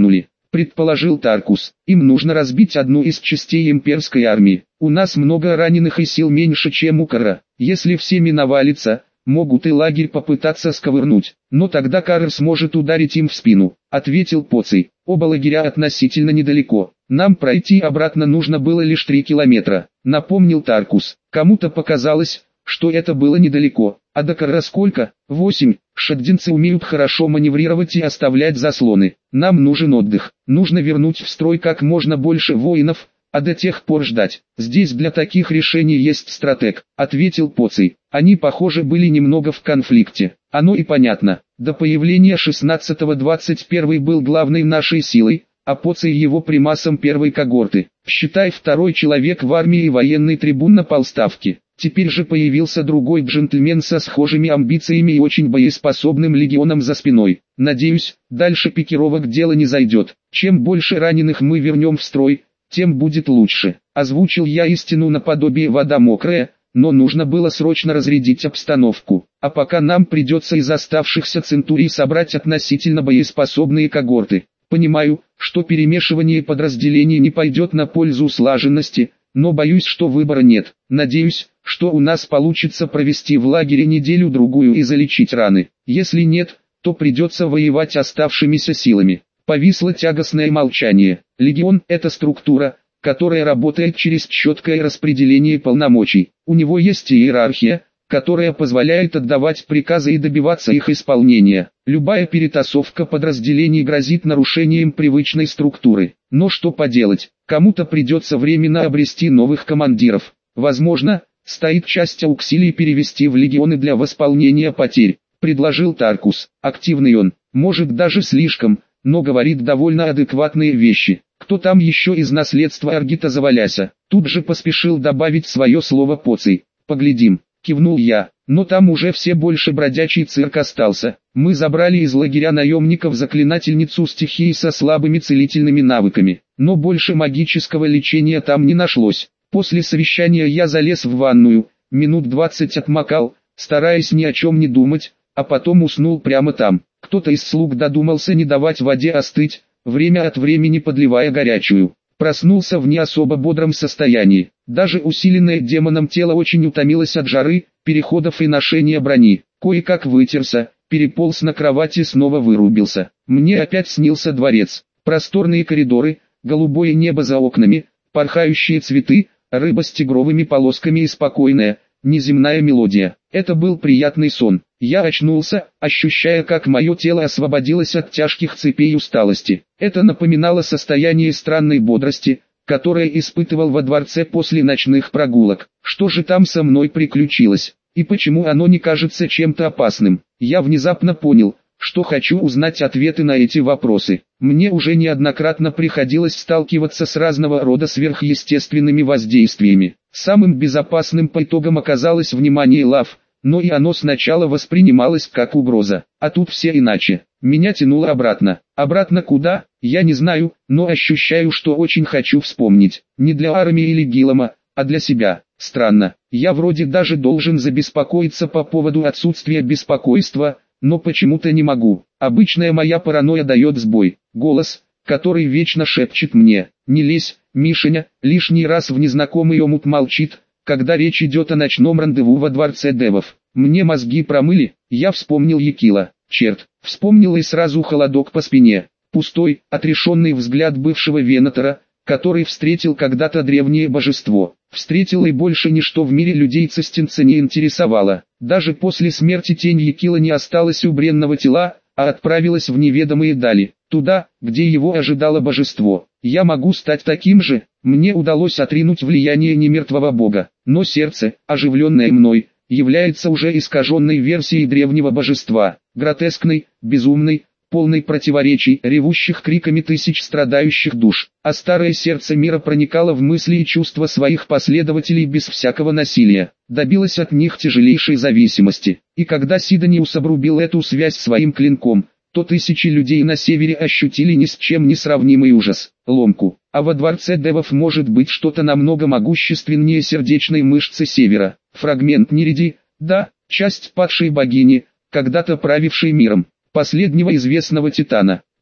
предположил Таркус. Им нужно разбить одну из частей имперской армии. У нас много раненых и сил меньше, чем у Кара. Если всеми навалится, могут и лагерь попытаться сковырнуть, но тогда Карр сможет ударить им в спину, ответил Поций. Оба лагеря относительно недалеко. Нам пройти обратно нужно было лишь три километра, напомнил Таркус. Кому-то показалось, что это было недалеко. А до Карра сколько? Восемь. Шаддинцы умеют хорошо маневрировать и оставлять заслоны. Нам нужен отдых. Нужно вернуть в строй как можно больше воинов, а до тех пор ждать. Здесь для таких решений есть стратег, ответил Поций. Они, похоже, были немного в конфликте. Оно и понятно. До появления шестнадцатого двадцать первый был главной нашей силой, а Поций его примасом первой когорты. Считай, второй человек в армии и военный трибун на полставки. Теперь же появился другой джентльмен со схожими амбициями и очень боеспособным легионом за спиной. Надеюсь, дальше пикировок дело не зайдет. Чем больше раненых мы вернем в строй, тем будет лучше. Озвучил я истину наподобие вода мокрая, но нужно было срочно разрядить обстановку. А пока нам придется из оставшихся центурий собрать относительно боеспособные когорты. Понимаю, что перемешивание подразделений не пойдет на пользу слаженности, но боюсь, что выбора нет. Надеюсь, что у нас получится провести в лагере неделю-другую и залечить раны. Если нет, то придется воевать оставшимися силами. Повисло тягостное молчание. Легион – это структура, которая работает через четкое распределение полномочий. У него есть иерархия, которая позволяет отдавать приказы и добиваться их исполнения. Любая перетасовка подразделений грозит нарушением привычной структуры. Но что поделать, кому-то придется временно обрести новых командиров. Возможно, стоит часть ауксилий перевести в легионы для восполнения потерь, предложил Таркус. Активный он, может даже слишком, но говорит довольно адекватные вещи. Кто там еще из наследства Аргита Заваляся? Тут же поспешил добавить свое слово Поций. Поглядим, кивнул я, но там уже все больше бродячий цирк остался. Мы забрали из лагеря наемников заклинательницу стихии со слабыми целительными навыками, но больше магического лечения там не нашлось. После совещания я залез в ванную, минут двадцать отмокал, стараясь ни о чем не думать, а потом уснул прямо там. Кто-то из слуг додумался не давать воде остыть, время от времени подливая горячую. Проснулся в не особо бодром состоянии. Даже усиленное демоном тело очень утомилось от жары, переходов и ношения брони. Кое-как вытерся, переполз на кровати и снова вырубился. Мне опять снился дворец. Просторные коридоры, голубое небо за окнами, порхающие цветы, рыба с тигровыми полосками и спокойная, неземная мелодия. Это был приятный сон. Я очнулся, ощущая, как мое тело освободилось от тяжких цепей усталости. Это напоминало состояние странной бодрости, которое испытывал во дворце после ночных прогулок. Что же там со мной приключилось? И почему оно не кажется чем-то опасным? Я внезапно понял, что хочу узнать ответы на эти вопросы. Мне уже неоднократно приходилось сталкиваться с разного рода сверхъестественными воздействиями. Самым безопасным по итогам оказалось внимание Лав, но и оно сначала воспринималось как угроза. А тут все иначе. Меня тянуло обратно. Обратно куда? Я не знаю, но ощущаю, что очень хочу вспомнить. Не для армии или Гиллама, а для себя. Странно. Я вроде даже должен забеспокоиться по поводу отсутствия беспокойства, но почему-то не могу. Обычная моя паранойя дает сбой. Голос, который вечно шепчет мне: «Не лезь, Мишеня», лишний раз в незнакомый омут молчит, когда речь идет о ночном рандеву во дворце девов. Мне мозги промыли, я вспомнил Якила. Черт, вспомнил и сразу холодок по спине. Пустой, отрешенный взгляд бывшего венатора, который встретил когда-то древнее божество. Встретил, и больше ничто в мире людей Цистинца не интересовало. Даже после смерти тень Якила не осталась у бренного тела, а отправилась в неведомые дали, туда, где его ожидало божество. Я могу стать таким же. Мне удалось отринуть влияние немертвого бога, но сердце, оживленное мной, является уже искаженной версией древнего божества, гротескной, безумной, полной противоречий, ревущих криками тысяч страдающих душ. А старое сердце мира проникало в мысли и чувства своих последователей без всякого насилия, добилось от них тяжелейшей зависимости. И когда Сидониус обрубил эту связь своим клинком, то тысячи людей на севере ощутили ни с чем не сравнимый ужас, ломку. А во дворце девов может быть что-то намного могущественнее сердечной мышцы севера. Фрагмент Нереди, да, часть падшей богини, когда-то правившей миром, последнего известного титана.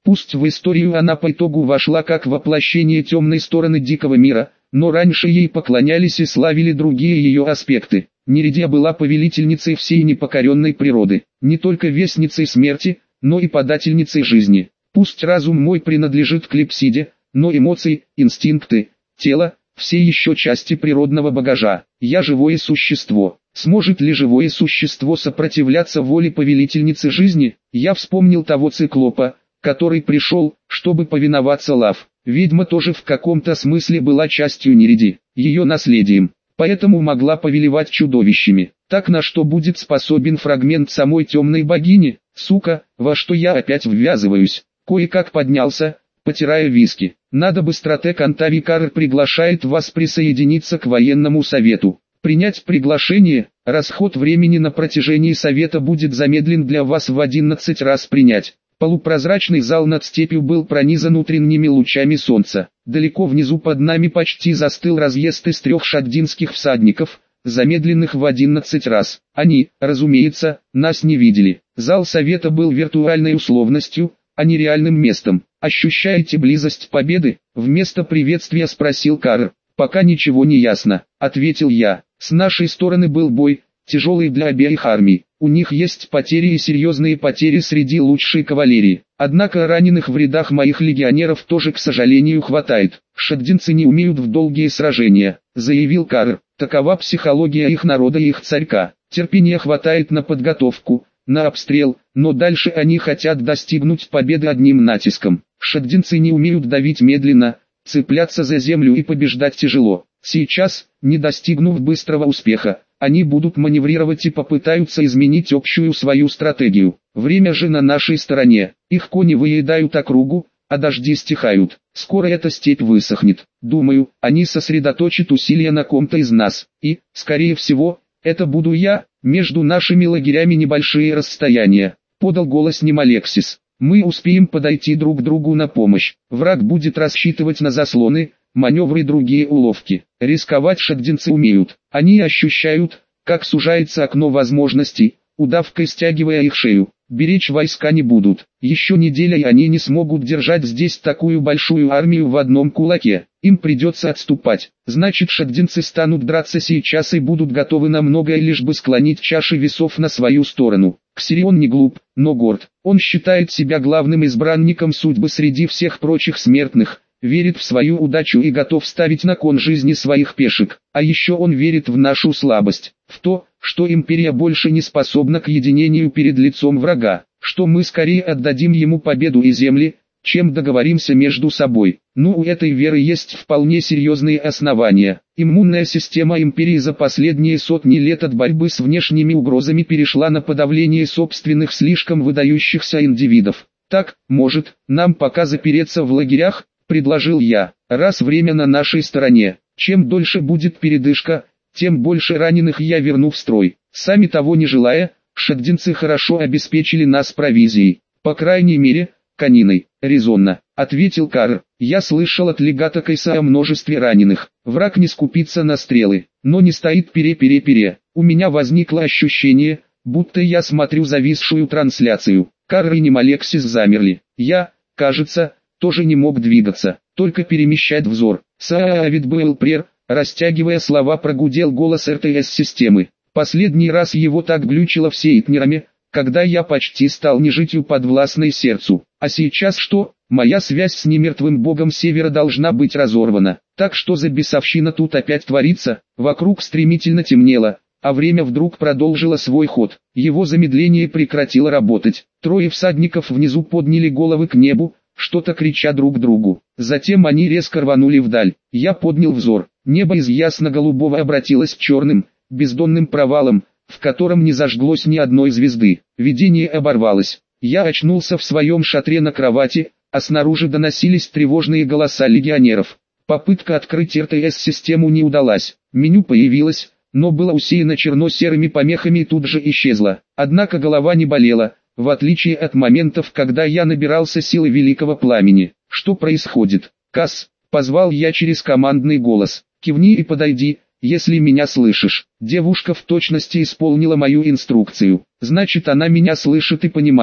Пусть в историю она по итогу вошла как воплощение темной стороны дикого мира, но раньше ей поклонялись и славили другие ее аспекты. Неридия была повелительницей всей непокоренной природы, не только вестницей смерти, но и подательницей жизни. Пусть разум мой принадлежит Клипсиде, но эмоции, инстинкты, тело, все еще части природного багажа. Я живое существо. Сможет ли живое существо сопротивляться воле повелительницы жизни? Я вспомнил того циклопа, который пришел, чтобы повиноваться Лав. Ведьма тоже в каком-то смысле была частью Нериди, ее наследием, поэтому могла повелевать чудовищами. Так на что будет способен фрагмент самой темной богини? Сука, во что я опять ввязываюсь? Кое-как поднялся, потирая виски. Надо бы стратег Антави Карр приглашает вас присоединиться к военному совету. Принять приглашение, расход времени на протяжении совета будет замедлен для вас в одиннадцать раз принять. Полупрозрачный зал над степью был пронизан утренними лучами солнца. Далеко внизу под нами почти застыл разъезд из трех шаддинских всадников, замедленных в одиннадцать раз. Они, разумеется, нас не видели. Зал совета был виртуальной условностью, а не реальным местом. «Ощущаете близость победы?» — вместо приветствия спросил Карр. «Пока ничего не ясно», — ответил я. «С нашей стороны был бой, тяжелый для обеих армий. У них есть потери и серьезные потери среди лучшей кавалерии. Однако раненых в рядах моих легионеров тоже, к сожалению, хватает. Шаддинцы не умеют в долгие сражения», — заявил Карр. «Такова психология их народа и их царька. Терпения хватает на подготовку, на обстрел, но дальше они хотят достигнуть победы одним натиском. Шаддинцы не умеют давить медленно, цепляться за землю и побеждать тяжело. Сейчас, не достигнув быстрого успеха, они будут маневрировать и попытаются изменить общую свою стратегию. Время же на нашей стороне. Их кони выедают округу, а дожди стихают. Скоро эта степь высохнет. Думаю, они сосредоточат усилия на ком-то из нас. И, скорее всего, это буду я. Между нашими лагерями небольшие расстояния. Подал голос Немалексис. Мы успеем подойти друг к другу на помощь. Враг будет рассчитывать на заслоны, маневры и другие уловки. Рисковать шаддинцы умеют. Они ощущают, как сужается окно возможностей, удавкой стягивая их шею. Беречь войска не будут. Еще неделя и они не смогут держать здесь такую большую армию в одном кулаке. Им придется отступать. Значит, шаддинцы станут драться сейчас и будут готовы на многое, лишь бы склонить чаши весов на свою сторону. Ксирион не глуп, но горд. Он считает себя главным избранником судьбы среди всех прочих смертных, верит в свою удачу и готов ставить на кон жизни своих пешек. А еще он верит в нашу слабость, в то, что империя больше не способна к единению перед лицом врага, что мы скорее отдадим ему победу и земли, чем договоримся между собой. Ну, у этой веры есть вполне серьезные основания. Иммунная система империи за последние сотни лет от борьбы с внешними угрозами перешла на подавление собственных слишком выдающихся индивидов. Так, может, нам пока запереться в лагерях, предложил я, раз время на нашей стороне. Чем дольше будет передышка, тем больше раненых я верну в строй. Сами того не желая, шаддинцы хорошо обеспечили нас провизией. По крайней мере, кониной. Резонно, ответил Карр. Я слышал от легата Кайса о множестве раненых. Враг не скупится на стрелы, но не стоит пере-пере-пере. У меня возникло ощущение, будто я смотрю зависшую трансляцию. Карр и Немалексис замерли. Я, кажется, тоже не мог двигаться, только перемещать взор. Саавид был прер, растягивая слова, прогудел голос эр тэ эс-системы. Последний раз его так глючило в Сейтнераме, когда я почти стал нежитью подвластной сердцу. А сейчас что? Моя связь с немертвым богом севера должна быть разорвана. Так что за бесовщина тут опять творится? Вокруг стремительно темнело, а время вдруг продолжило свой ход. Его замедление прекратило работать. Трое всадников внизу подняли головы к небу, что-то крича друг другу. Затем они резко рванули вдаль. Я поднял взор. Небо из ясно-голубого обратилось черным, бездонным провалом, в котором не зажглось ни одной звезды. Видение оборвалось. Я очнулся в своем шатре на кровати, а снаружи доносились тревожные голоса легионеров. Попытка открыть эр тэ эс-систему не удалась. Меню появилось, но было усеяно черно-серыми помехами и тут же исчезло. Однако голова не болела, в отличие от моментов, когда я набирался силы великого пламени. Что происходит? Касс, позвал я через командный голос. Кивни и подойди, если меня слышишь. Девушка в точности исполнила мою инструкцию. Значит, она меня слышит и понимает.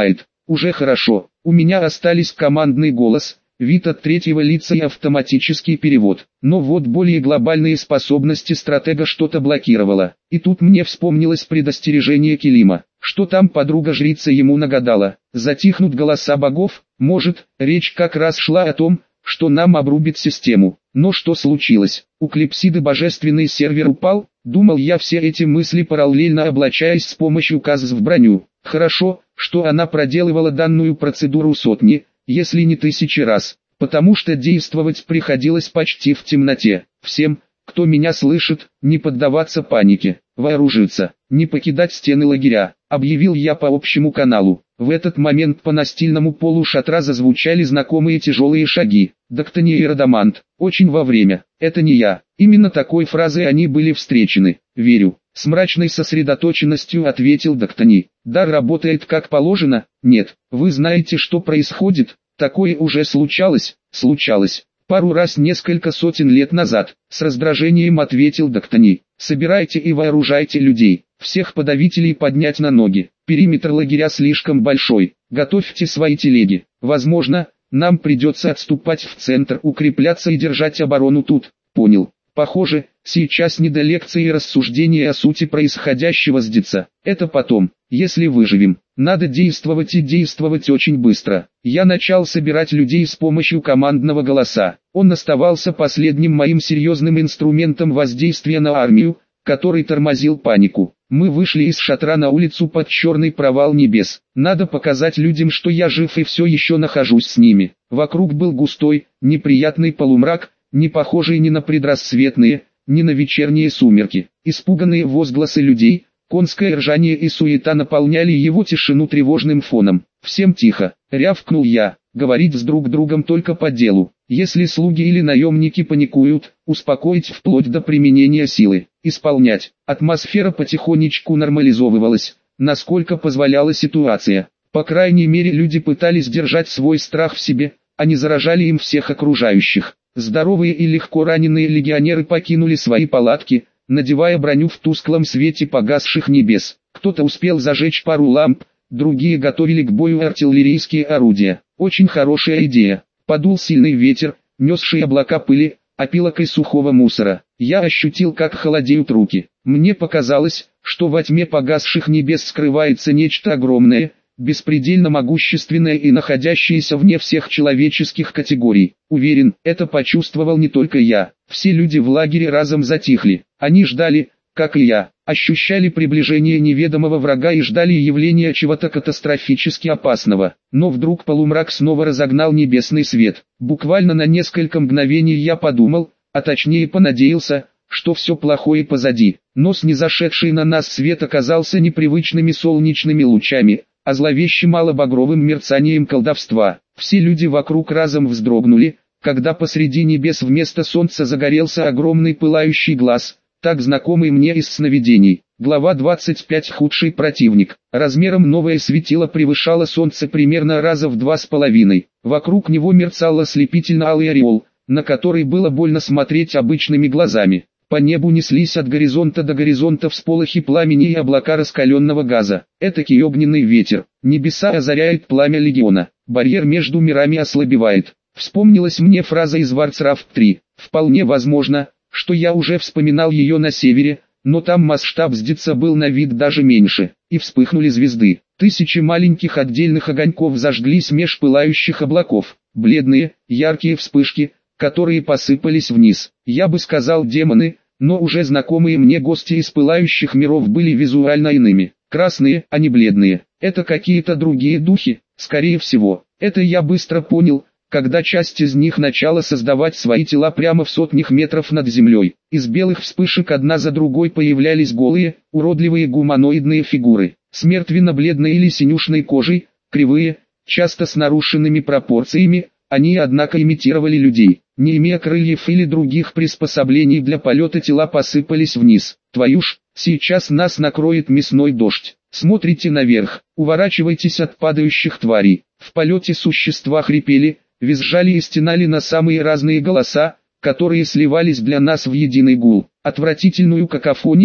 уже хорошо. У меня остались командный голос, вид от третьего лица и автоматический перевод. Но вот более глобальные способности стратега что-то блокировало. И тут мне вспомнилось предостережение Килима. Что там подруга-жрица ему нагадала? Затихнут голоса богов? Может, речь как раз шла о том, что нам обрубит систему. Но что случилось? У Клипсиды божественный сервер упал? Думал я все эти мысли параллельно, облачаясь с помощью КАЗ в броню. Хорошо, что она проделывала данную процедуру сотни, если не тысячи раз, потому что действовать приходилось почти в темноте. Всем, кто меня слышит, не поддаваться панике, вооружиться, не покидать стены лагеря, объявил я по общему каналу. В этот момент по настильному полу шатра зазвучали знакомые тяжелые шаги. Доктони и Радамант, очень вовремя, это не я. Именно такой фразой они были встречены. Верю, с мрачной сосредоточенностью ответил Доктони. Дар работает как положено? Нет. Вы знаете, что происходит? Такое уже случалось, случалось. Пару раз несколько сотен лет назад, с раздражением ответил Доктони. Собирайте и вооружайте людей, всех подавителей поднять на ноги. Периметр лагеря слишком большой, готовьте свои телеги. Возможно, нам придется отступать в центр, укрепляться и держать оборону тут. Понял. Похоже, сейчас не до лекции и рассуждения о сути происходящего с ДИЦа. Это потом, если выживем. Надо действовать и действовать очень быстро. Я начал собирать людей с помощью командного голоса. Он оставался последним моим серьезным инструментом воздействия на армию, который тормозил панику. Мы вышли из шатра на улицу под черный провал небес. Надо показать людям, что я жив и все еще нахожусь с ними. Вокруг был густой, неприятный полумрак, не похожий ни на предрассветные, ни на вечерние сумерки. Испуганные возгласы людей, конское ржание и суета наполняли его тишину тревожным фоном. «Всем тихо!» — рявкнул я. «Говорить с друг другом только по делу. Если слуги или наемники паникуют, успокоить вплоть до применения силы. Исполнять». Атмосфера потихонечку нормализовывалась, насколько позволяла ситуация. По крайней мере, люди пытались держать свой страх в себе, а не заражали им всех окружающих. Здоровые и легко раненые легионеры покинули свои палатки, надевая броню в тусклом свете погасших небес. Кто-то успел зажечь пару ламп, другие готовили к бою артиллерийские орудия. Очень хорошая идея. Подул сильный ветер, несший облака пыли, опилок и сухого мусора. Я ощутил, как холодеют руки. Мне показалось, что во тьме погасших небес скрывается нечто огромное, беспредельно могущественное и находящееся вне всех человеческих категорий. Уверен, это почувствовал не только я. Все люди в лагере разом затихли. Они ждали, как и я, ощущали приближение неведомого врага и ждали явления чего-то катастрофически опасного. Но вдруг полумрак снова разогнал небесный свет. Буквально на несколько мгновений я подумал, а точнее понадеялся, что все плохое позади. Но снизошедший на нас свет оказался непривычными солнечными лучами, а зловещим малобагровым мерцанием колдовства. Все люди вокруг разом вздрогнули, когда посреди небес вместо солнца загорелся огромный пылающий глаз, так знакомый мне из сновидений. Глава двадцать пять. Худший противник. Размером новое светило превышало солнце примерно раза в два с половиной. Вокруг него мерцал ослепительно-алый ореол, на который было больно смотреть обычными глазами. По небу неслись от горизонта до горизонта всполохи пламени и облака раскаленного газа. Этакий огненный ветер. Небеса озаряет пламя легиона. Барьер между мирами ослабевает. Вспомнилась мне фраза из Warcraft три. Вполне возможно, что я уже вспоминал ее на севере, но там масштаб СДИЦа был на вид даже меньше. И вспыхнули звезды. Тысячи маленьких отдельных огоньков зажглись меж пылающих облаков. Бледные, яркие вспышки, которые посыпались вниз. Я бы сказал демоны, но уже знакомые мне гости из пылающих миров были визуально иными. Красные, а не бледные. Это какие-то другие духи, скорее всего. Это я быстро понял, когда часть из них начала создавать свои тела прямо в сотнях метров над землей. Из белых вспышек одна за другой появлялись голые, уродливые гуманоидные фигуры, с мертвенно-бледной или синюшной кожей, кривые, часто с нарушенными пропорциями. Они, однако, имитировали людей. Не имея крыльев или других приспособлений для полета, тела посыпались вниз. Твою ж, сейчас нас накроет мясной дождь. Смотрите наверх, уворачивайтесь от падающих тварей. В полете существа хрипели, визжали и стенали на самые разные голоса, которые сливались для нас в единый гул. Отвратительную какофонию,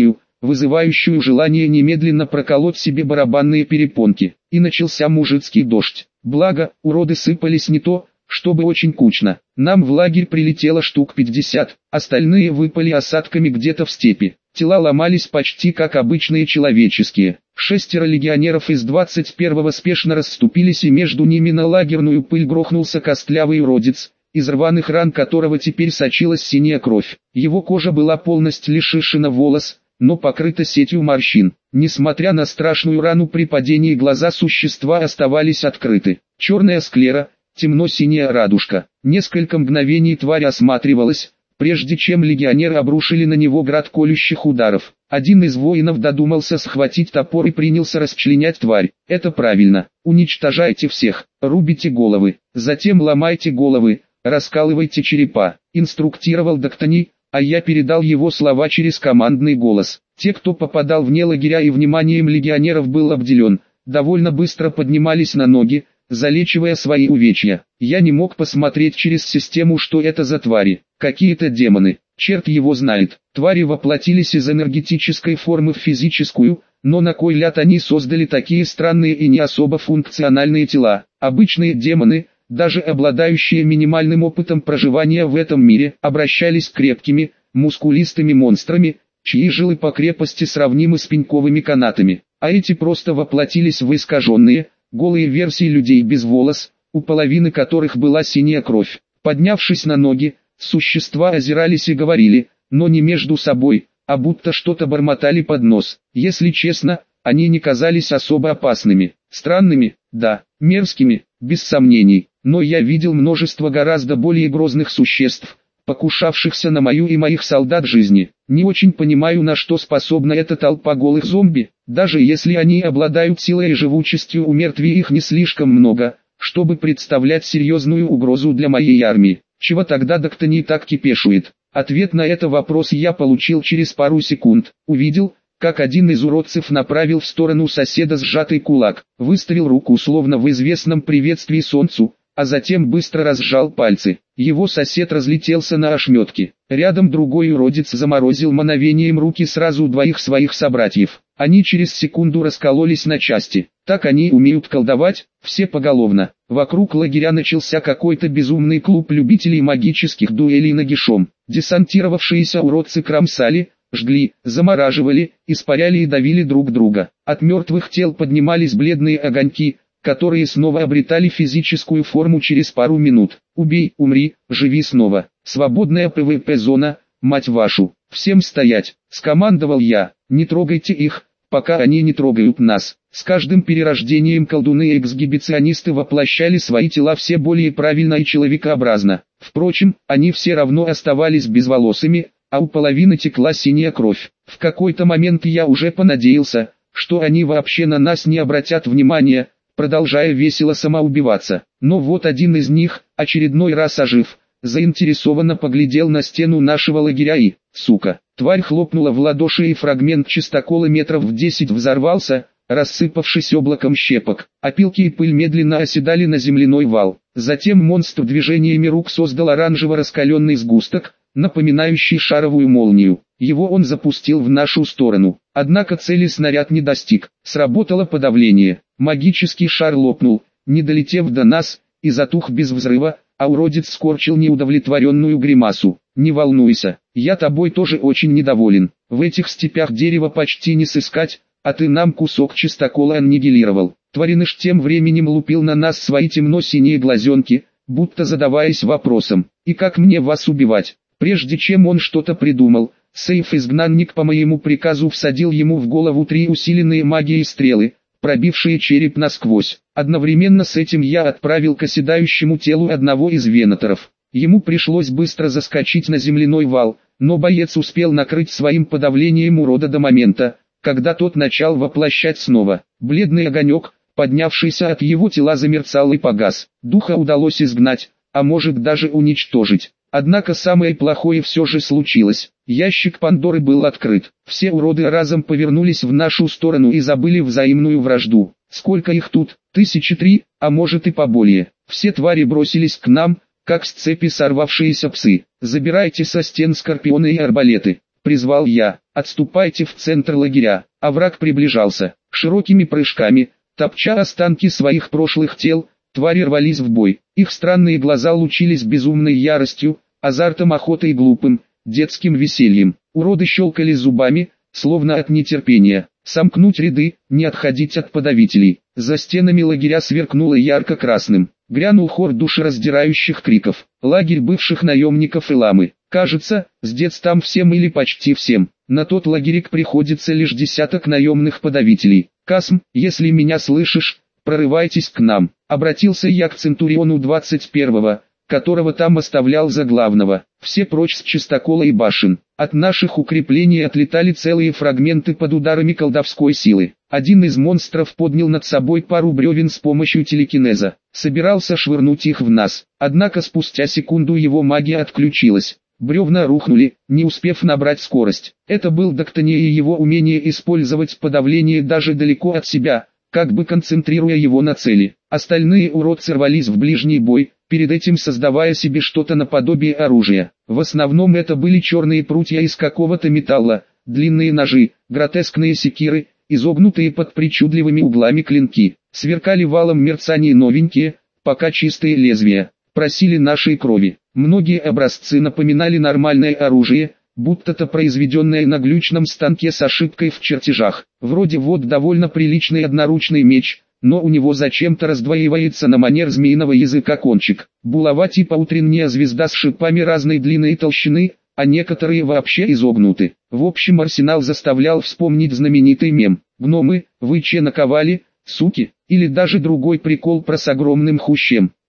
вызывающую желание немедленно проколоть себе барабанные перепонки. И начался мужицкий дождь. Благо, уроды сыпались не то, чтобы очень кучно. Нам в лагерь прилетело штук пятьдесят, остальные выпали осадками где-то в степи. Тела ломались почти как обычные человеческие. Шестеро легионеров из двадцать первого спешно расступились, и между ними на лагерную пыль грохнулся костлявый уродец, из рваных ран которого теперь сочилась синяя кровь. Его кожа была полностью лишена волос, но покрыта сетью морщин. Несмотря на страшную рану при падении, глаза существа оставались открыты. Черная склера, темно-синяя радужка. Несколько мгновений тварь осматривалась, прежде чем легионеры обрушили на него град колющих ударов. Один из воинов додумался схватить топор и принялся расчленять тварь. Это правильно. Уничтожайте всех, рубите головы, затем ломайте головы, раскалывайте черепа. Инструктировал Доктани, а я передал его слова через командный голос. Те, кто попадал вне лагеря и вниманием легионеров был обделен, довольно быстро поднимались на ноги, залечивая свои увечья. Я не мог посмотреть через систему, что это за твари. Какие-то демоны, черт его знает. Твари воплотились из энергетической формы в физическую, но на кой ляд они создали такие странные и не особо функциональные тела? Обычные демоны, даже обладающие минимальным опытом проживания в этом мире, обращались к крепкими, мускулистыми монстрами, чьи жилы по крепости сравнимы с пеньковыми канатами. А эти просто воплотились в искаженные, голые версии людей без волос, у половины которых была синяя кровь. Поднявшись на ноги, существа озирались и говорили, но не между собой, а будто что-то бормотали под нос. Если честно, они не казались особо опасными. Странными, да, мерзкими, без сомнений, но я видел множество гораздо более грозных существ, покушавшихся на мою и моих солдат жизни. Не очень понимаю, на что способна эта толпа голых зомби, даже если они обладают силой и живучестью, у мертвей их не слишком много, чтобы представлять серьезную угрозу для моей армии. Чего тогда Доктани так кипешует? Ответ на этот вопрос я получил через пару секунд. Увидел, как один из уродцев направил в сторону соседа сжатый кулак, выставил руку словно в известном приветствии солнцу, а затем быстро разжал пальцы. Его сосед разлетелся на ошметки. Рядом другой уродец заморозил мановением руки сразу двоих своих собратьев. Они через секунду раскололись на части. Так они умеют колдовать, все поголовно. Вокруг лагеря начался какой-то безумный клуб любителей магических дуэлей нагишом. Десантировавшиеся уродцы кромсали, жгли, замораживали, испаряли и давили друг друга. От мертвых тел поднимались бледные огоньки, которые снова обретали физическую форму через пару минут. Убей, умри, живи снова. Свободная ПВП-зона, мать вашу. Всем стоять, скомандовал я. Не трогайте их, пока они не трогают нас. С каждым перерождением колдуны и эксгибиционисты воплощали свои тела все более правильно и человекообразно. Впрочем, они все равно оставались безволосыми, а у половины текла синяя кровь. В какой-то момент я уже понадеялся, что они вообще на нас не обратят внимания, продолжая весело самоубиваться. Но вот один из них, очередной раз ожив, заинтересованно поглядел на стену нашего лагеря и, сука, тварь хлопнула в ладоши, и фрагмент чистокола метров в десять взорвался, рассыпавшись облаком щепок. Опилки и пыль медленно оседали на земляной вал. Затем монстр движениями рук создал оранжево раскаленный сгусток, напоминающий шаровую молнию. Его он запустил в нашу сторону. Однако цели снаряд не достиг. Сработало подавление. Магический шар лопнул, не долетев до нас, и затух без взрыва, а уродец скорчил неудовлетворенную гримасу. «Не волнуйся, я тобой тоже очень недоволен. В этих степях дерева почти не сыскать, а ты нам кусок чистокола аннигилировал». Твариныш тем временем лупил на нас свои темно-синие глазенки, будто задаваясь вопросом: «И как мне вас убивать?» Прежде чем он что-то придумал, сейф-изгнанник по моему приказу всадил ему в голову три усиленные магией стрелы, пробившие череп насквозь. Одновременно с этим я отправил к оседающему телу одного из венаторов. Ему пришлось быстро заскочить на земляной вал, но боец успел накрыть своим подавлением урода до момента, когда тот начал воплощать снова. Бледный огонек, поднявшийся от его тела, замерцал и погас. Духа удалось изгнать, а может даже уничтожить. Однако самое плохое все же случилось. Ящик Пандоры был открыт. Все уроды разом повернулись в нашу сторону и забыли взаимную вражду. Сколько их тут? Тысячи три, а может и поболее. Все твари бросились к нам, как с цепи сорвавшиеся псы. «Забирайте со стен скорпионы и арбалеты», — призвал я. отступайте в центр лагеря. А враг приближался. Широкими прыжками, топча останки своих прошлых тел, твари рвались в бой. Их странные глаза лучились безумной яростью, азартом охоты и глупым, детским весельем. Уроды щелкали зубами, словно от нетерпения. Сомкнуть ряды, не отходить от подавителей. За стенами лагеря сверкнуло ярко-красным. Грянул хор душераздирающих криков. Лагерь бывших наемников и ламы. Кажется, сдец там всем или почти всем. На тот лагерик приходится лишь десяток наемных подавителей. Касм, если меня слышишь, прорывайтесь к нам. Обратился я к Центуриону двадцать первого, которого там оставлял за главного. Все прочь с чистокола и башен. От наших укреплений отлетали целые фрагменты под ударами колдовской силы. Один из монстров поднял над собой пару бревен с помощью телекинеза. Собирался швырнуть их в нас. Однако спустя секунду его магия отключилась. Бревна рухнули, не успев набрать скорость. Это был Доктония и его умение использовать подавление даже далеко от себя, как бы концентрируя его на цели. Остальные уродцы рвались в ближний бой, перед этим создавая себе что-то наподобие оружия. В основном это были черные прутья из какого-то металла, длинные ножи, гротескные секиры, изогнутые под причудливыми углами клинки. Сверкали валом мерцания новенькие, пока чистые лезвия, просили нашей крови. Многие образцы напоминали нормальное оружие, будто-то произведенное на глючном станке с ошибкой в чертежах. Вроде вот довольно приличный одноручный меч, но у него зачем-то раздвоивается на манер змеиного языка кончик. Булава типа утренняя звезда с шипами разной длины и толщины, а некоторые вообще изогнуты. В общем, арсенал заставлял вспомнить знаменитый мем: «Гномы, вы че наковали, суки?» Или даже другой прикол про с огромным хущем.